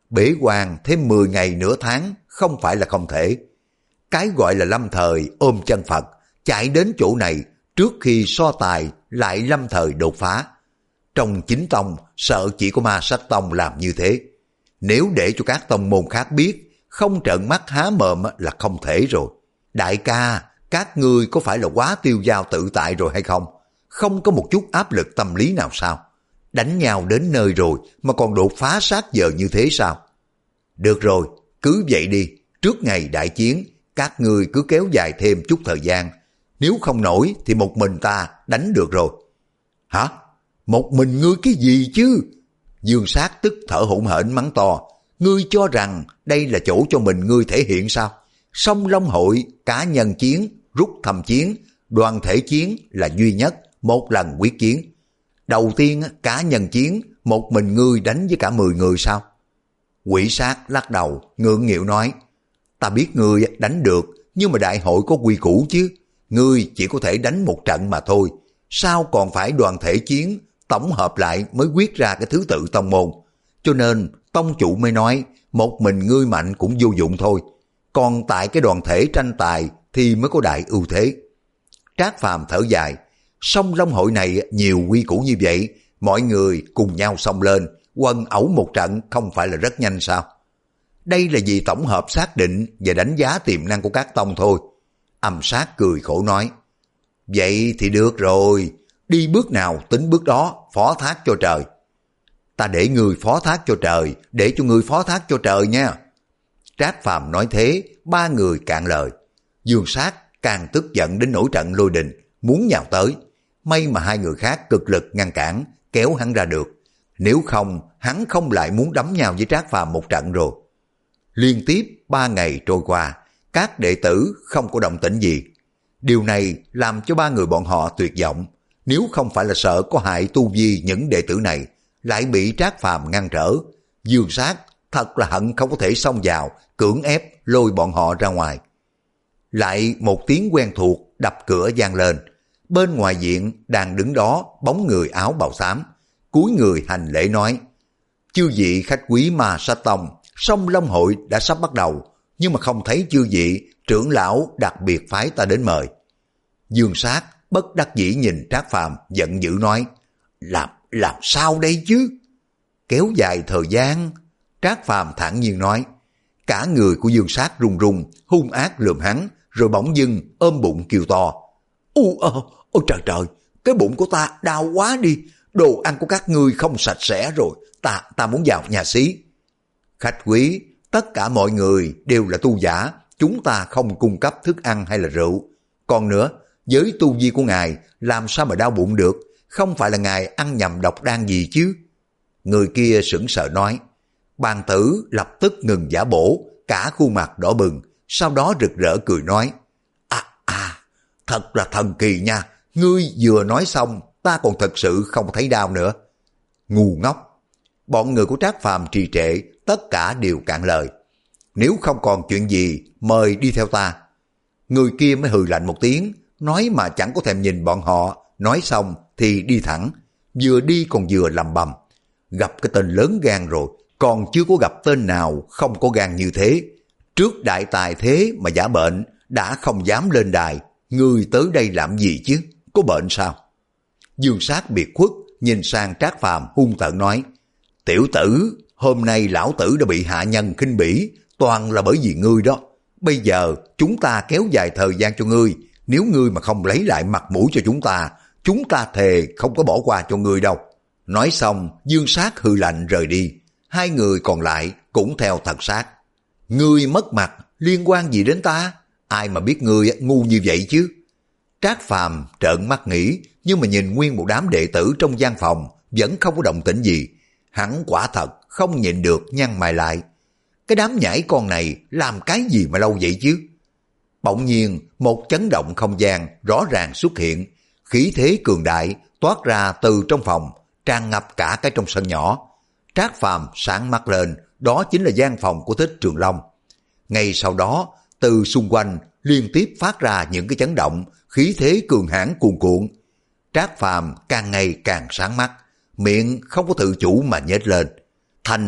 bế quan thêm mười ngày nửa tháng không phải là không thể. Cái gọi là lâm thời ôm chân Phật, chạy đến chỗ này trước khi so tài lại lâm thời đột phá. Trong chính tông sợ chỉ có Ma Sách Tông làm như thế. Nếu để cho các tông môn khác biết, không trợn mắt há mồm là không thể rồi. Đại ca, các ngươi có phải là quá tiêu dao tự tại rồi hay không? Không có một chút áp lực tâm lý nào sao? Đánh nhau đến nơi rồi mà còn đột phá sát giờ như thế sao? Được rồi, cứ vậy đi. Trước ngày đại chiến, các ngươi cứ kéo dài thêm chút thời gian. Nếu không nổi thì một mình ta đánh được rồi. Hả? Một mình ngươi cái gì chứ? Dương Sát tức thở hổn hển mắng to. Ngươi cho rằng đây là chỗ cho mình ngươi thể hiện sao? Song Long hội, cá nhân chiến, rút thăm chiến, đoàn thể chiến là duy nhất, một lần quyết chiến. Đầu tiên cá nhân chiến, một mình ngươi đánh với cả mười người sao? Quỷ Sát lắc đầu, ngượng nghịu nói. Ta biết ngươi đánh được, nhưng mà đại hội có quy củ chứ. Ngươi chỉ có thể đánh một trận mà thôi. Sao còn phải đoàn thể chiến, tổng hợp lại mới quyết ra cái thứ tự tông môn. Cho nên tông chủ mới nói, một mình ngươi mạnh cũng vô dụng thôi. Còn tại cái đoàn thể tranh tài thì mới có đại ưu thế. Trác Phàm thở dài, song Long hội này nhiều quy củ như vậy, mọi người cùng nhau xông lên, quần ẩu một trận không phải là rất nhanh sao? Đây là vì tổng hợp xác định và đánh giá tiềm năng của các tông thôi. Âm Sát cười khổ nói, vậy thì được rồi, đi bước nào tính bước đó, phó thác cho trời. Ta để người phó thác cho trời, để cho người phó thác cho trời nha. Trác Phàm nói thế, ba người cạn lời. Dương Sát càng tức giận đến nổi trận lôi đình, muốn nhào tới. May mà hai người khác cực lực ngăn cản, kéo hắn ra được. Nếu không, hắn không lại muốn đấm nhau với Trác Phàm một trận rồi. Liên tiếp ba ngày trôi qua, các đệ tử không có động tĩnh gì. Điều này làm cho ba người bọn họ tuyệt vọng. Nếu không phải là sợ có hại tu vi những đệ tử này, lại bị Trác Phàm ngăn trở, Dương Sát thật là hận không có thể xông vào, cưỡng ép lôi bọn họ ra ngoài. Lại một tiếng quen thuộc đập cửa vang lên. Bên ngoài viện đang đứng đó bóng người áo bào xám, cúi người hành lễ nói: chư vị khách quý Ma Sách Tông, Song Long hội đã sắp bắt đầu, nhưng mà không thấy chư vị trưởng lão đặc biệt phái ta đến mời. Dương Sát bất đắc dĩ nhìn Trác Phàm giận dữ nói: làm làm sao đây chứ? Kéo dài thời gian. Trác Phàm thản nhiên nói. Cả người của Dương Sát run run, hung ác lườm hắn, rồi bỗng dưng ôm bụng kêu to: u ơ, ôi trời trời, cái bụng của ta đau quá đi, đồ ăn của các ngươi không sạch sẽ rồi, ta ta muốn vào nhà xí. Khách quý, tất cả mọi người đều là tu giả, chúng ta không cung cấp thức ăn hay là rượu. Còn nữa, với tu vi của ngài làm sao mà đau bụng được, không phải là ngài ăn nhầm độc đan gì chứ? Người kia sững sờ nói. Bàn tử lập tức ngừng giả bổ, cả khuôn mặt đỏ bừng, sau đó rực rỡ cười nói: À à, thật là thần kỳ nha, ngươi vừa nói xong ta còn thật sự không thấy đau nữa. Ngu ngốc. Bọn người của Trác Phàm trì trệ, tất cả đều cạn lời. Nếu không còn chuyện gì, mời đi theo ta. Người kia mới hừ lạnh một tiếng, nói mà chẳng có thèm nhìn bọn họ, nói xong thì đi thẳng, vừa đi còn vừa lầm bầm. Gặp cái tên lớn gan rồi, còn chưa có gặp tên nào không có gan như thế. Trước đại tài thế mà giả bệnh, đã không dám lên đài, ngươi tới đây làm gì chứ, có bệnh sao? Dương Sát biệt khuất, nhìn sang Trác Phàm hung tợn nói: Tiểu tử, hôm nay lão tử đã bị hạ nhân khinh bỉ, toàn là bởi vì ngươi đó. Bây giờ chúng ta kéo dài thời gian cho ngươi, nếu ngươi mà không lấy lại mặt mũi cho chúng ta, chúng ta thề không có bỏ qua cho ngươi đâu. Nói xong, Dương Sát hừ lạnh rời đi. Hai người còn lại cũng theo thật sát. Ngươi mất mặt, liên quan gì đến ta? Ai mà biết ngươi ngu như vậy chứ? Trác Phàm trợn mắt nghĩ, nhưng mà nhìn nguyên một đám đệ tử trong gian phòng vẫn không có động tĩnh gì. Hắn quả thật không nhịn được nhăn mày lại. Cái đám nhãi con này làm cái gì mà lâu vậy chứ? Bỗng nhiên một chấn động không gian rõ ràng xuất hiện, khí thế cường đại toát ra từ trong phòng, tràn ngập cả cái trong sân nhỏ. Trác Phàm sáng mắt lên, đó chính là gian phòng của Thích Trường Long. Ngay sau đó, từ xung quanh liên tiếp phát ra những cái chấn động, khí thế cường hãn cuồn cuộn. Trác Phàm càng ngày càng sáng mắt, miệng không có tự chủ mà nhếch lên. Thành thực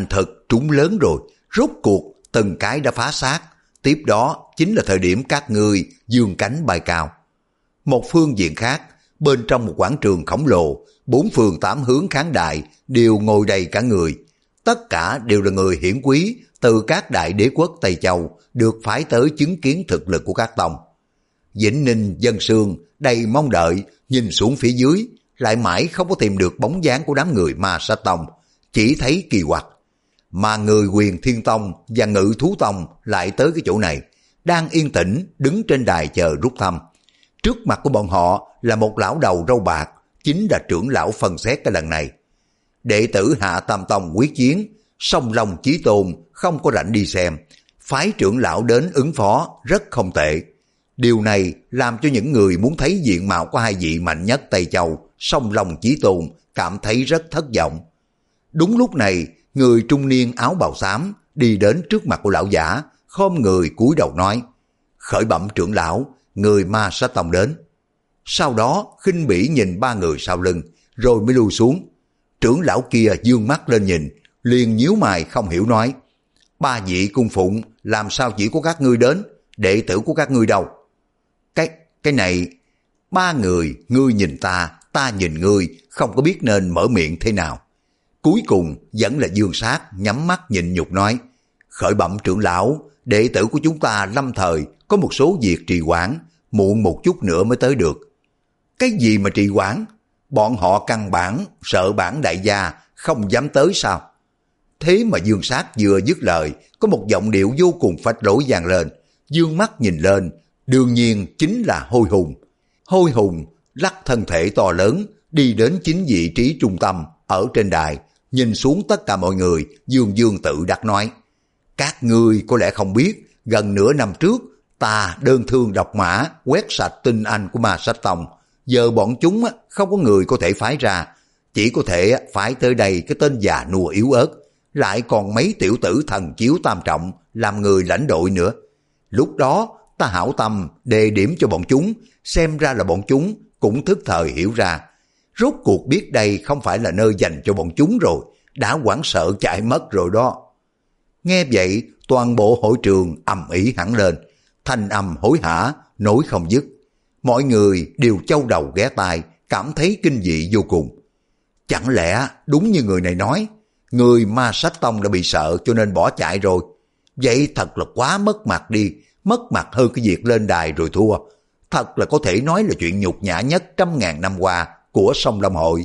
trúng lớn rồi, rốt cuộc từng cái đã phá xác, tiếp đó chính là thời điểm các ngươi dương cánh bay cao. Một phương diện khác, bên trong một quảng trường khổng lồ, bốn phương tám hướng khán đài đều ngồi đầy cả người. Tất cả đều là người hiển quý từ các đại đế quốc Tây Châu được phái tới chứng kiến thực lực của các tông. Vĩnh Ninh, Dân Sương đầy mong đợi, nhìn xuống phía dưới, lại mãi không có tìm được bóng dáng của đám người Ma Sát Tông, chỉ thấy kỳ quặc. Mà người Quyền Thiên Tông và Ngự Thú Tông lại tới cái chỗ này, đang yên tĩnh đứng trên đài chờ rút thăm. Trước mặt của bọn họ là một lão đầu râu bạc, chính là trưởng lão phân xét cái lần này. Đệ tử Hạ Tam Tông quyết chiến, song long chí tôn không có rảnh đi xem, phái trưởng lão đến ứng phó rất không tệ. Điều này làm cho những người muốn thấy diện mạo của hai vị mạnh nhất Tây Châu, song long chí tôn, cảm thấy rất thất vọng. Đúng lúc này, người trung niên áo bào xám đi đến trước mặt của lão giả, khom người cúi đầu nói: khởi bẩm trưởng lão, người Ma Sát Tông đến. Sau đó khinh bỉ nhìn ba người sau lưng, rồi mới lui xuống. Trưởng lão kia dương mắt lên nhìn, liền nhíu mày không hiểu nói: ba vị cung phụng làm sao chỉ có các ngươi đến, đệ tử của các ngươi đâu? Cái, cái này, ba người, ngươi nhìn ta, ta nhìn ngươi, không có biết nên mở miệng thế nào. Cuối cùng vẫn là Dương Sát nhắm mắt nhịn nhục nói: khởi bẩm trưởng lão, đệ tử của chúng ta lâm thời có một số việc trì hoãn, muộn một chút nữa mới tới được. Cái gì mà trì hoãn? Bọn họ căn bản sợ bản đại gia không dám tới sao? Thế mà Dương Sát vừa dứt lời, có một giọng điệu vô cùng phách lối vang lên. Dương mắt nhìn lên, đương nhiên chính là Hôi Hùng. Hôi Hùng lắc thân thể to lớn, đi đến chính vị trí trung tâm ở trên đài, nhìn xuống tất cả mọi người, dương dương tự đắc nói: các ngươi có lẽ không biết, gần nửa năm trước ta đơn thương độc mã quét sạch tinh anh của Ma Sát Tông, giờ bọn chúng không có người có thể phái ra, chỉ có thể phái tới đây cái tên già nua yếu ớt, lại còn mấy tiểu tử thần chiếu tam trọng làm người lãnh đội nữa. Lúc đó ta hảo tâm đề điểm cho bọn chúng, xem ra là bọn chúng cũng thức thời hiểu ra, rốt cuộc biết đây không phải là nơi dành cho bọn chúng rồi, đã hoảng sợ chạy mất rồi đó. Nghe vậy, toàn bộ hội trường ầm ĩ hẳn lên, thanh âm hối hả nối không dứt. Mọi người đều châu đầu ghé tai, cảm thấy kinh dị vô cùng. Chẳng lẽ đúng như người này nói, người Ma Sát Tông đã bị sợ cho nên bỏ chạy rồi? Vậy thật là quá mất mặt đi, mất mặt hơn cái việc lên đài rồi thua. Thật là có thể nói là chuyện nhục nhã nhất trăm ngàn năm qua của Sông Lâm Hội.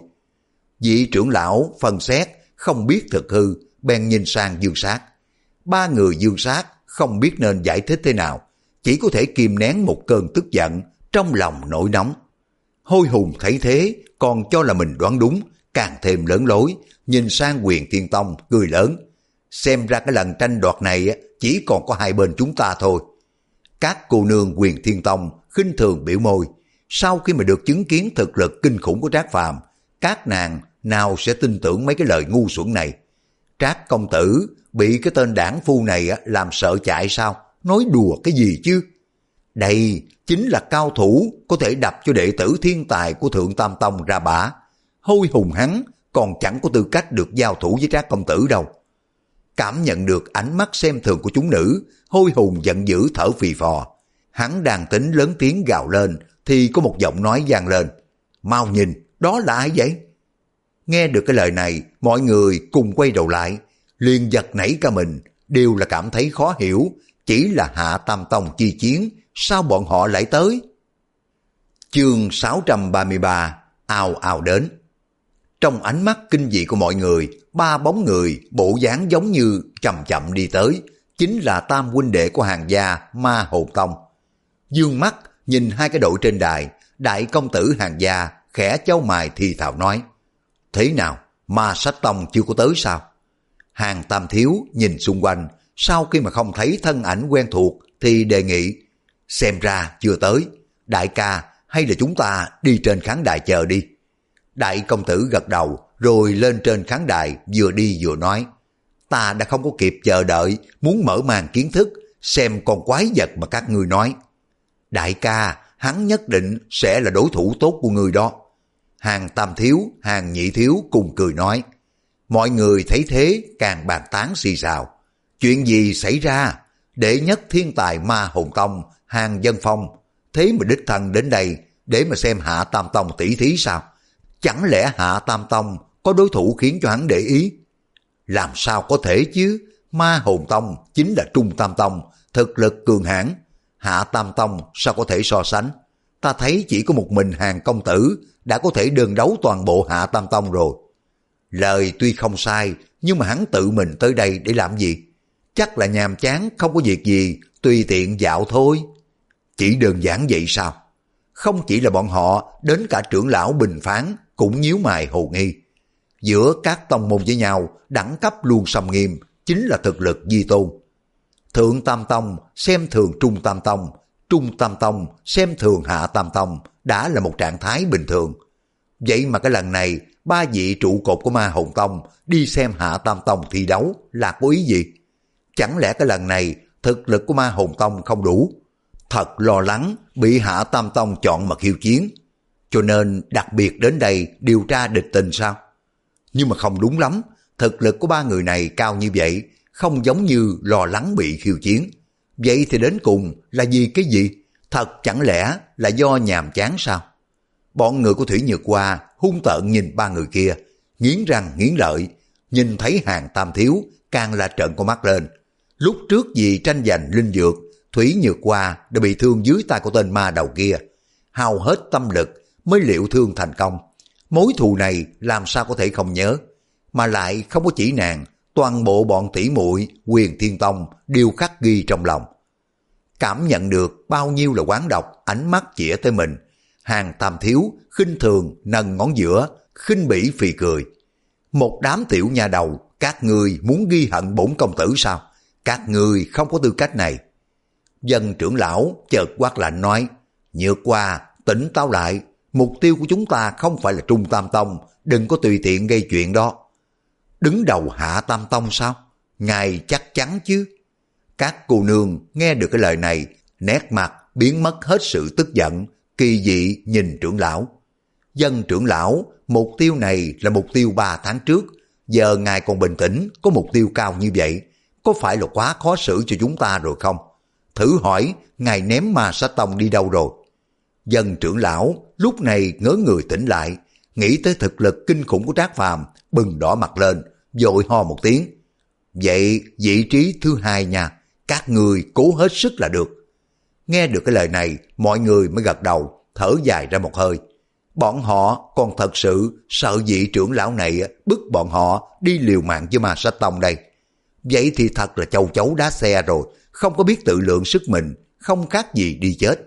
Vị trưởng lão phân xét không biết thực hư, bèn nhìn sang Dương Sát. Ba người Dương Sát không biết nên giải thích thế nào, chỉ có thể kìm nén một cơn tức giận, trong lòng nổi nóng. Hôi Hùng thấy thế, còn cho là mình đoán đúng, càng thêm lớn lối, nhìn sang Quyền Thiên Tông cười lớn: xem ra cái lần tranh đoạt này chỉ còn có hai bên chúng ta thôi. Các cô nương Quyền Thiên Tông khinh thường biểu môi, sau khi mà được chứng kiến thực lực kinh khủng của Trác Phàm, các nàng nào sẽ tin tưởng mấy cái lời ngu xuẩn này. Trác công tử bị cái tên đảng phu này làm sợ chạy sao? Nói đùa cái gì chứ? Đây chính là cao thủ có thể đập cho đệ tử thiên tài của Thượng Tam Tông ra bả. Hôi Hùng hắn còn chẳng có tư cách được giao thủ với Trác công tử đâu. Cảm nhận được ánh mắt xem thường của chúng nữ, Hôi Hùng giận dữ thở phì phò. Hắn đang tính lớn tiếng gào lên thì có một giọng nói vang lên: mau nhìn, đó là ai vậy? Nghe được cái lời này, mọi người cùng quay đầu lại, liền giật nảy cả mình, đều là cảm thấy khó hiểu, chỉ là Hạ Tam Tông chi chiến, sao bọn họ lại tới? Chương sáu trăm ba mươi ba, ào ào đến. Trong ánh mắt kinh dị của mọi người, ba bóng người bộ dáng giống như chậm chậm đi tới, chính là tam huynh đệ của Hàn gia Ma Hồn Tông. Dương mắt nhìn hai cái đội trên đài, đại công tử Hàn gia khẽ chau mày thì thào nói: thế nào, Ma Sát Tông chưa có tới sao? Hàn Tam Thiếu nhìn xung quanh, sau khi mà không thấy thân ảnh quen thuộc thì đề nghị: xem ra chưa tới, đại ca hay là chúng ta đi trên khán đài chờ đi. Đại công tử gật đầu rồi lên trên khán đài vừa đi vừa nói: ta đã không có kịp chờ đợi, muốn mở màn kiến thức xem con quái vật mà các ngươi nói. Đại ca, hắn nhất định sẽ là đối thủ tốt của ngươi đó. Hàn Tam Thiếu, Hàn Nhị Thiếu cùng cười nói. Mọi người thấy thế càng bàn tán xì xào. Chuyện gì xảy ra? Đệ nhất thiên tài Ma Hồn Tông Hàng Dân Phong thế mà đích thân đến đây để mà xem Hạ Tam Tông tỷ thí sao? Chẳng lẽ Hạ Tam Tông có đối thủ khiến cho hắn để ý? Làm sao có thể chứ? Ma Hồn Tông chính là Trung Tam Tông, thực lực cường hãn. Hạ Tam Tông sao có thể so sánh? Ta thấy chỉ có một mình Hàng công tử đã có thể đơn đấu toàn bộ Hạ Tam Tông rồi. Lời tuy không sai, nhưng mà hắn tự mình tới đây để làm gì? Chắc là nhàm chán không có việc gì, tùy tiện dạo thôi. Chỉ đơn giản vậy sao? Không chỉ là bọn họ, đến cả trưởng lão Bình Phán cũng nhíu mày hồ nghi. Giữa các tông môn với nhau, đẳng cấp luôn sầm nghiêm, chính là thực lực di tôn. Thượng Tam Tông xem thường Trung Tam Tông, Trung Tam Tông xem thường Hạ Tam Tông đã là một trạng thái bình thường. Vậy mà cái lần này, ba vị trụ cột của Ma Hồn Tông đi xem Hạ Tam Tông thi đấu là có ý gì? Chẳng lẽ cái lần này thực lực của Ma Hồn Tông không đủ? Thật lo lắng bị Hạ Tam Tông chọn mà khiêu chiến, cho nên đặc biệt đến đây điều tra địch tình sao? Nhưng mà không đúng lắm, thực lực của ba người này cao như vậy, không giống như lo lắng bị khiêu chiến. Vậy thì đến cùng là vì cái gì? Thật chẳng lẽ là do nhàm chán sao? Bọn người của Thủy Nhược Hoa hung tợn nhìn ba người kia, nghiến răng nghiến lợi, nhìn thấy Hàng Tam Thiếu càng là trợn con mắt lên. Lúc trước vì tranh giành linh dược, Thủy Nhược Hoa đã bị thương dưới tay của tên ma đầu kia, hao hết tâm lực mới liệu thương thành công. Mối thù này làm sao có thể không nhớ, mà lại không có chỉ nàng, toàn bộ bọn tỷ muội Huyền Thiên Tông đều khắc ghi trong lòng. Cảm nhận được bao nhiêu là oán độc, ánh mắt chĩa tới mình, Hàng Tam Thiếu khinh thường nâng ngón giữa, khinh bỉ phì cười. Một đám tiểu nha đầu, các ngươi muốn ghi hận bổn công tử sao? Các ngươi không có tư cách này. Dân trưởng lão chợt quát lạnh nói, Nhược Hoa tỉnh táo lại, mục tiêu của chúng ta không phải là Trung Tam Tông, đừng có tùy tiện gây chuyện đó. Đứng đầu Hạ Tam Tông sao? Ngài chắc chắn chứ? Các cô nương nghe được cái lời này, nét mặt biến mất hết sự tức giận, kỳ dị nhìn trưởng lão. Dân trưởng lão, mục tiêu này là mục tiêu ba tháng trước, giờ ngài còn bình tĩnh, có mục tiêu cao như vậy, có phải là quá khó xử cho chúng ta rồi không? Thử hỏi, ngài ném Ma Sát Tông đi đâu rồi? Dân trưởng lão lúc này ngớ người tỉnh lại, nghĩ tới thực lực kinh khủng của Trác Phàm, bừng đỏ mặt lên, vội ho một tiếng. Vậy vị trí thứ hai nha, các người cố hết sức là được. Nghe được cái lời này, mọi người mới gật đầu, thở dài ra một hơi. Bọn họ còn thật sự sợ vị trưởng lão này bức bọn họ đi liều mạng với Ma Sát Tông đây. Vậy thì thật là châu chấu đá xe rồi, không có biết tự lượng sức mình, không khác gì đi chết.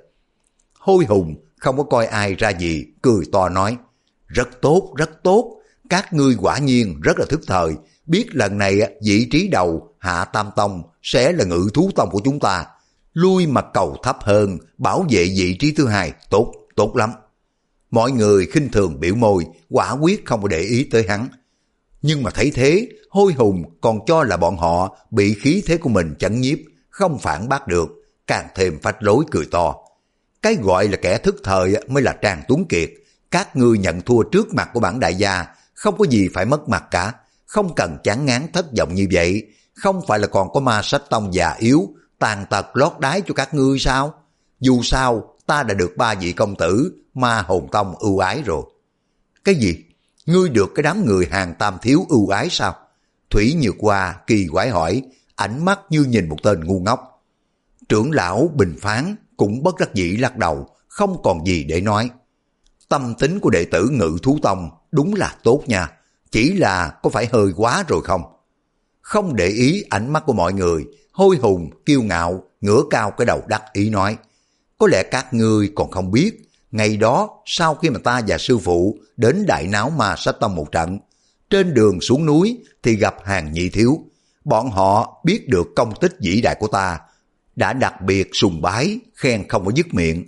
Hôi Hùng không có coi ai ra gì, cười to nói, rất tốt, rất tốt, các ngươi quả nhiên rất là thức thời, biết lần này vị trí đầu Hạ Tam Tông sẽ là Ngự Thú Tông của chúng ta, lui mặt cầu thấp hơn, bảo vệ vị trí thứ hai, tốt, tốt lắm. Mọi người khinh thường biểu môi, quả quyết không có để ý tới hắn. Nhưng mà thấy thế, Hôi Hùng còn cho là bọn họ bị khí thế của mình chấn nhiếp, không phản bác được, càng thêm phách lối cười to. Cái gọi là kẻ thức thời mới là Trang Tuấn Kiệt, các ngươi nhận thua trước mặt của bản đại gia, không có gì phải mất mặt cả, không cần chán ngán thất vọng như vậy, không phải là còn có Ma Sách Tông già yếu, tàn tật lót đái cho các ngươi sao? Dù sao, ta đã được ba vị công tử Ma Hồn Tông ưu ái rồi. Cái gì? Ngươi được cái đám người Hàng Tam Thiếu ưu ái sao? Thủy Nhược Hoa kỳ quái hỏi, ánh mắt như nhìn một tên ngu ngốc. Trưởng lão Bình Phán cũng bất đắc dĩ lắc đầu, không còn gì để nói. Tâm tính của đệ tử Ngự Thú Tông đúng là tốt nha, chỉ là có phải hơi quá rồi không? Không để ý ánh mắt của mọi người, Hôi Hùng kiêu ngạo ngửa cao cái đầu đắc ý nói, có lẽ các ngươi còn không biết, ngày đó sau khi mà ta và sư phụ đến đại náo Ma Sát Tông một trận, trên đường xuống núi thì gặp Hàng Nhị Thiếu, bọn họ biết được công tích vĩ đại của ta, đã đặc biệt sùng bái, khen không có dứt miệng.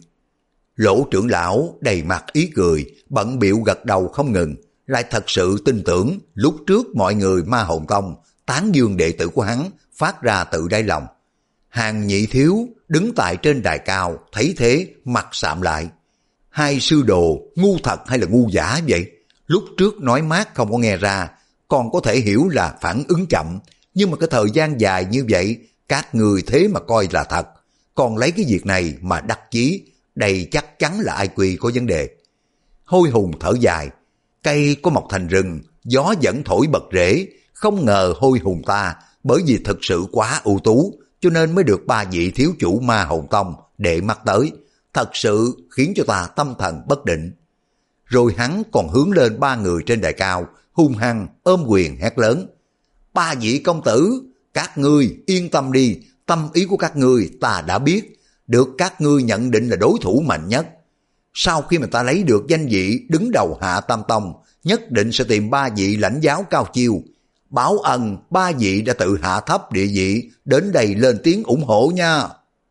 Lỗ trưởng lão đầy mặt ý cười, bận bịu gật đầu không ngừng, lại thật sự tin tưởng lúc trước mọi người Ma Hồn Tông tán dương đệ tử của hắn phát ra tự đáy lòng. Hàng Nhị Thiếu đứng tại trên đài cao, thấy thế mặt sạm lại. Hai sư đồ ngu thật hay là ngu giả vậy? Lúc trước nói mát không có nghe ra, còn có thể hiểu là phản ứng chậm, nhưng mà cái thời gian dài như vậy, các người thế mà coi là thật, còn lấy cái việc này mà đắc chí, đây chắc chắn là i kiu có vấn đề. Hôi hùng thở dài, cây có mọc thành rừng, gió vẫn thổi bật rễ, không ngờ hôi hùng ta bởi vì thực sự quá ưu tú, cho nên mới được ba vị thiếu chủ Ma Hồn Tông để mắt tới, thật sự khiến cho ta tâm thần bất định. Rồi hắn còn hướng lên ba người trên đài cao, hung hăng ôm quyền hét lớn: ba vị công tử, các ngươi yên tâm đi, tâm ý của các ngươi ta đã biết, được các ngươi nhận định là đối thủ mạnh nhất. Sau khi mà ta lấy được danh vị đứng đầu Hạ Tam Tông, nhất định sẽ tìm ba vị lãnh giáo cao chiêu, báo ân ba vị đã tự hạ thấp địa vị đến đây lên tiếng ủng hộ nha.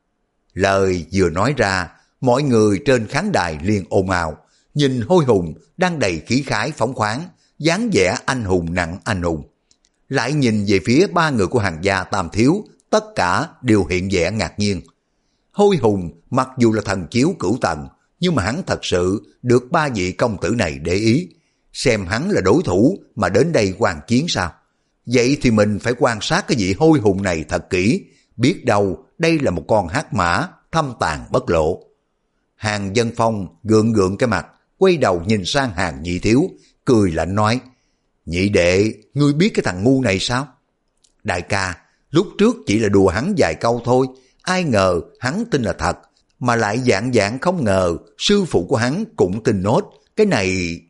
Lời vừa nói ra, mọi người trên khán đài liền ồn ào, nhìn hôi hùng đang đầy khí khái phóng khoáng, dáng vẻ anh hùng nặng anh hùng. Lại nhìn về phía ba người của hàng gia Tam Thiếu, tất cả đều hiện vẻ ngạc nhiên. Hôi hùng mặc dù là thần chiếu cửu tầng, nhưng mà hắn thật sự được ba vị công tử này để ý, xem hắn là đối thủ mà đến đây quan chiến sao? Vậy thì mình phải quan sát cái vị hôi hùng này thật kỹ, biết đâu đây là một con hắc mã thâm tàn bất lộ. Hàng Dân Phong gượng gượng cái mặt, quay đầu nhìn sang Hàng Nhị Thiếu, cười lạnh nói: nhị đệ, ngươi biết cái thằng ngu này sao? Đại ca, lúc trước chỉ là đùa hắn vài câu thôi, ai ngờ hắn tin là thật, mà lại dạng dạng không ngờ sư phụ của hắn cũng tin nốt. Cái này...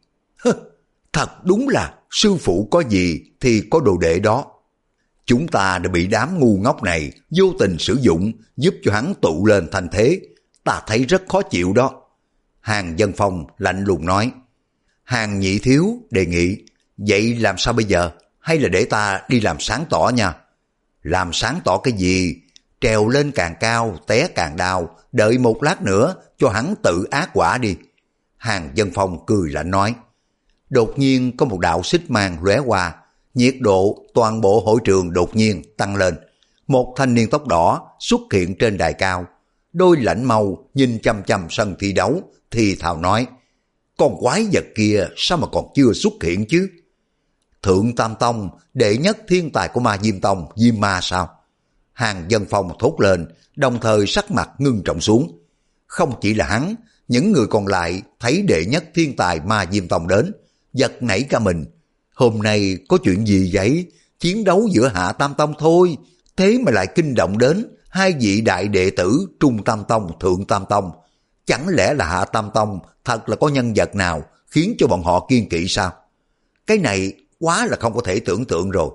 thật đúng là sư phụ có gì thì có đồ đệ đó. Chúng ta đã bị đám ngu ngốc này vô tình sử dụng, giúp cho hắn tụ lên thành thế. Ta thấy rất khó chịu đó. Hàng Dân Phong lạnh lùng nói. Hàng Nhị Thiếu đề nghị, vậy làm sao bây giờ? Hay là để ta đi làm sáng tỏ nha? Làm sáng tỏ cái gì? Trèo lên càng cao, té càng đau, đợi một lát nữa cho hắn tự ác quả đi. Hàng Dân Phong cười lạnh nói. Đột nhiên có một đạo xích mang lóe qua, nhiệt độ toàn bộ hội trường đột nhiên tăng lên. Một thanh niên tóc đỏ xuất hiện trên đài cao, đôi lãnh mâu nhìn chăm chăm sân thi đấu, thì thào nói: con quái vật kia sao mà còn chưa xuất hiện chứ? Thượng Tam Tông, đệ nhất thiên tài của Ma Diêm Tông, Diêm Ma sao? Hàng Dân Phong thốt lên, đồng thời sắc mặt ngưng trọng xuống. Không chỉ là hắn, những người còn lại thấy đệ nhất thiên tài Ma Diêm Tông đến, giật nảy cả mình. Hôm nay có chuyện gì vậy? Chiến đấu giữa Hạ Tam Tông thôi, thế mà lại kinh động đến hai vị đại đệ tử Trung Tam Tông, Thượng Tam Tông. Chẳng lẽ là Hạ Tam Tông thật là có nhân vật nào khiến cho bọn họ kiên kỵ sao? Cái này quá là không có thể tưởng tượng rồi.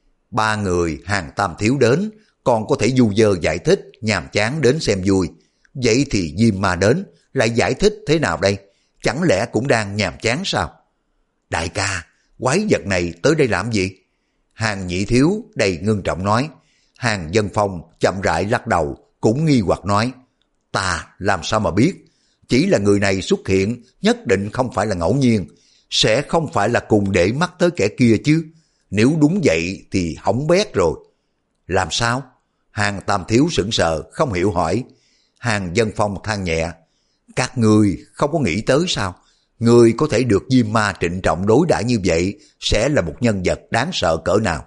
Ba người Hàng Tam Thiếu đến, còn có thể du dơ giải thích, nhàm chán đến xem vui. Vậy thì Diêm Ma đến, lại giải thích thế nào đây? Chẳng lẽ cũng đang nhàm chán sao? Đại ca, quái vật này tới đây làm gì? Hàng Nhị Thiếu đầy ngưng trọng nói. Hàng Dân Phong chậm rãi lắc đầu, cũng nghi hoặc nói. Ta làm sao mà biết? Chỉ là người này xuất hiện nhất định không phải là ngẫu nhiên, sẽ không phải là cùng để mắt tới kẻ kia chứ. Nếu đúng vậy thì hỏng bét rồi. Làm sao? Hàng Tam Thiếu sững sờ, không hiểu hỏi. Hàng Dân Phong than nhẹ. Các ngươi không có nghĩ tới sao? Người có thể được Diêm Ma trịnh trọng đối đãi như vậy sẽ là một nhân vật đáng sợ cỡ nào?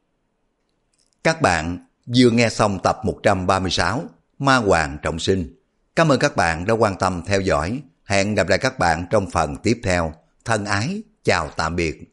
Các bạn vừa nghe xong tập một trăm ba mươi sáu Ma Hoàng Trọng Sinh. Cảm ơn các bạn đã quan tâm theo dõi. Hẹn gặp lại các bạn trong phần tiếp theo. Thân ái, chào tạm biệt.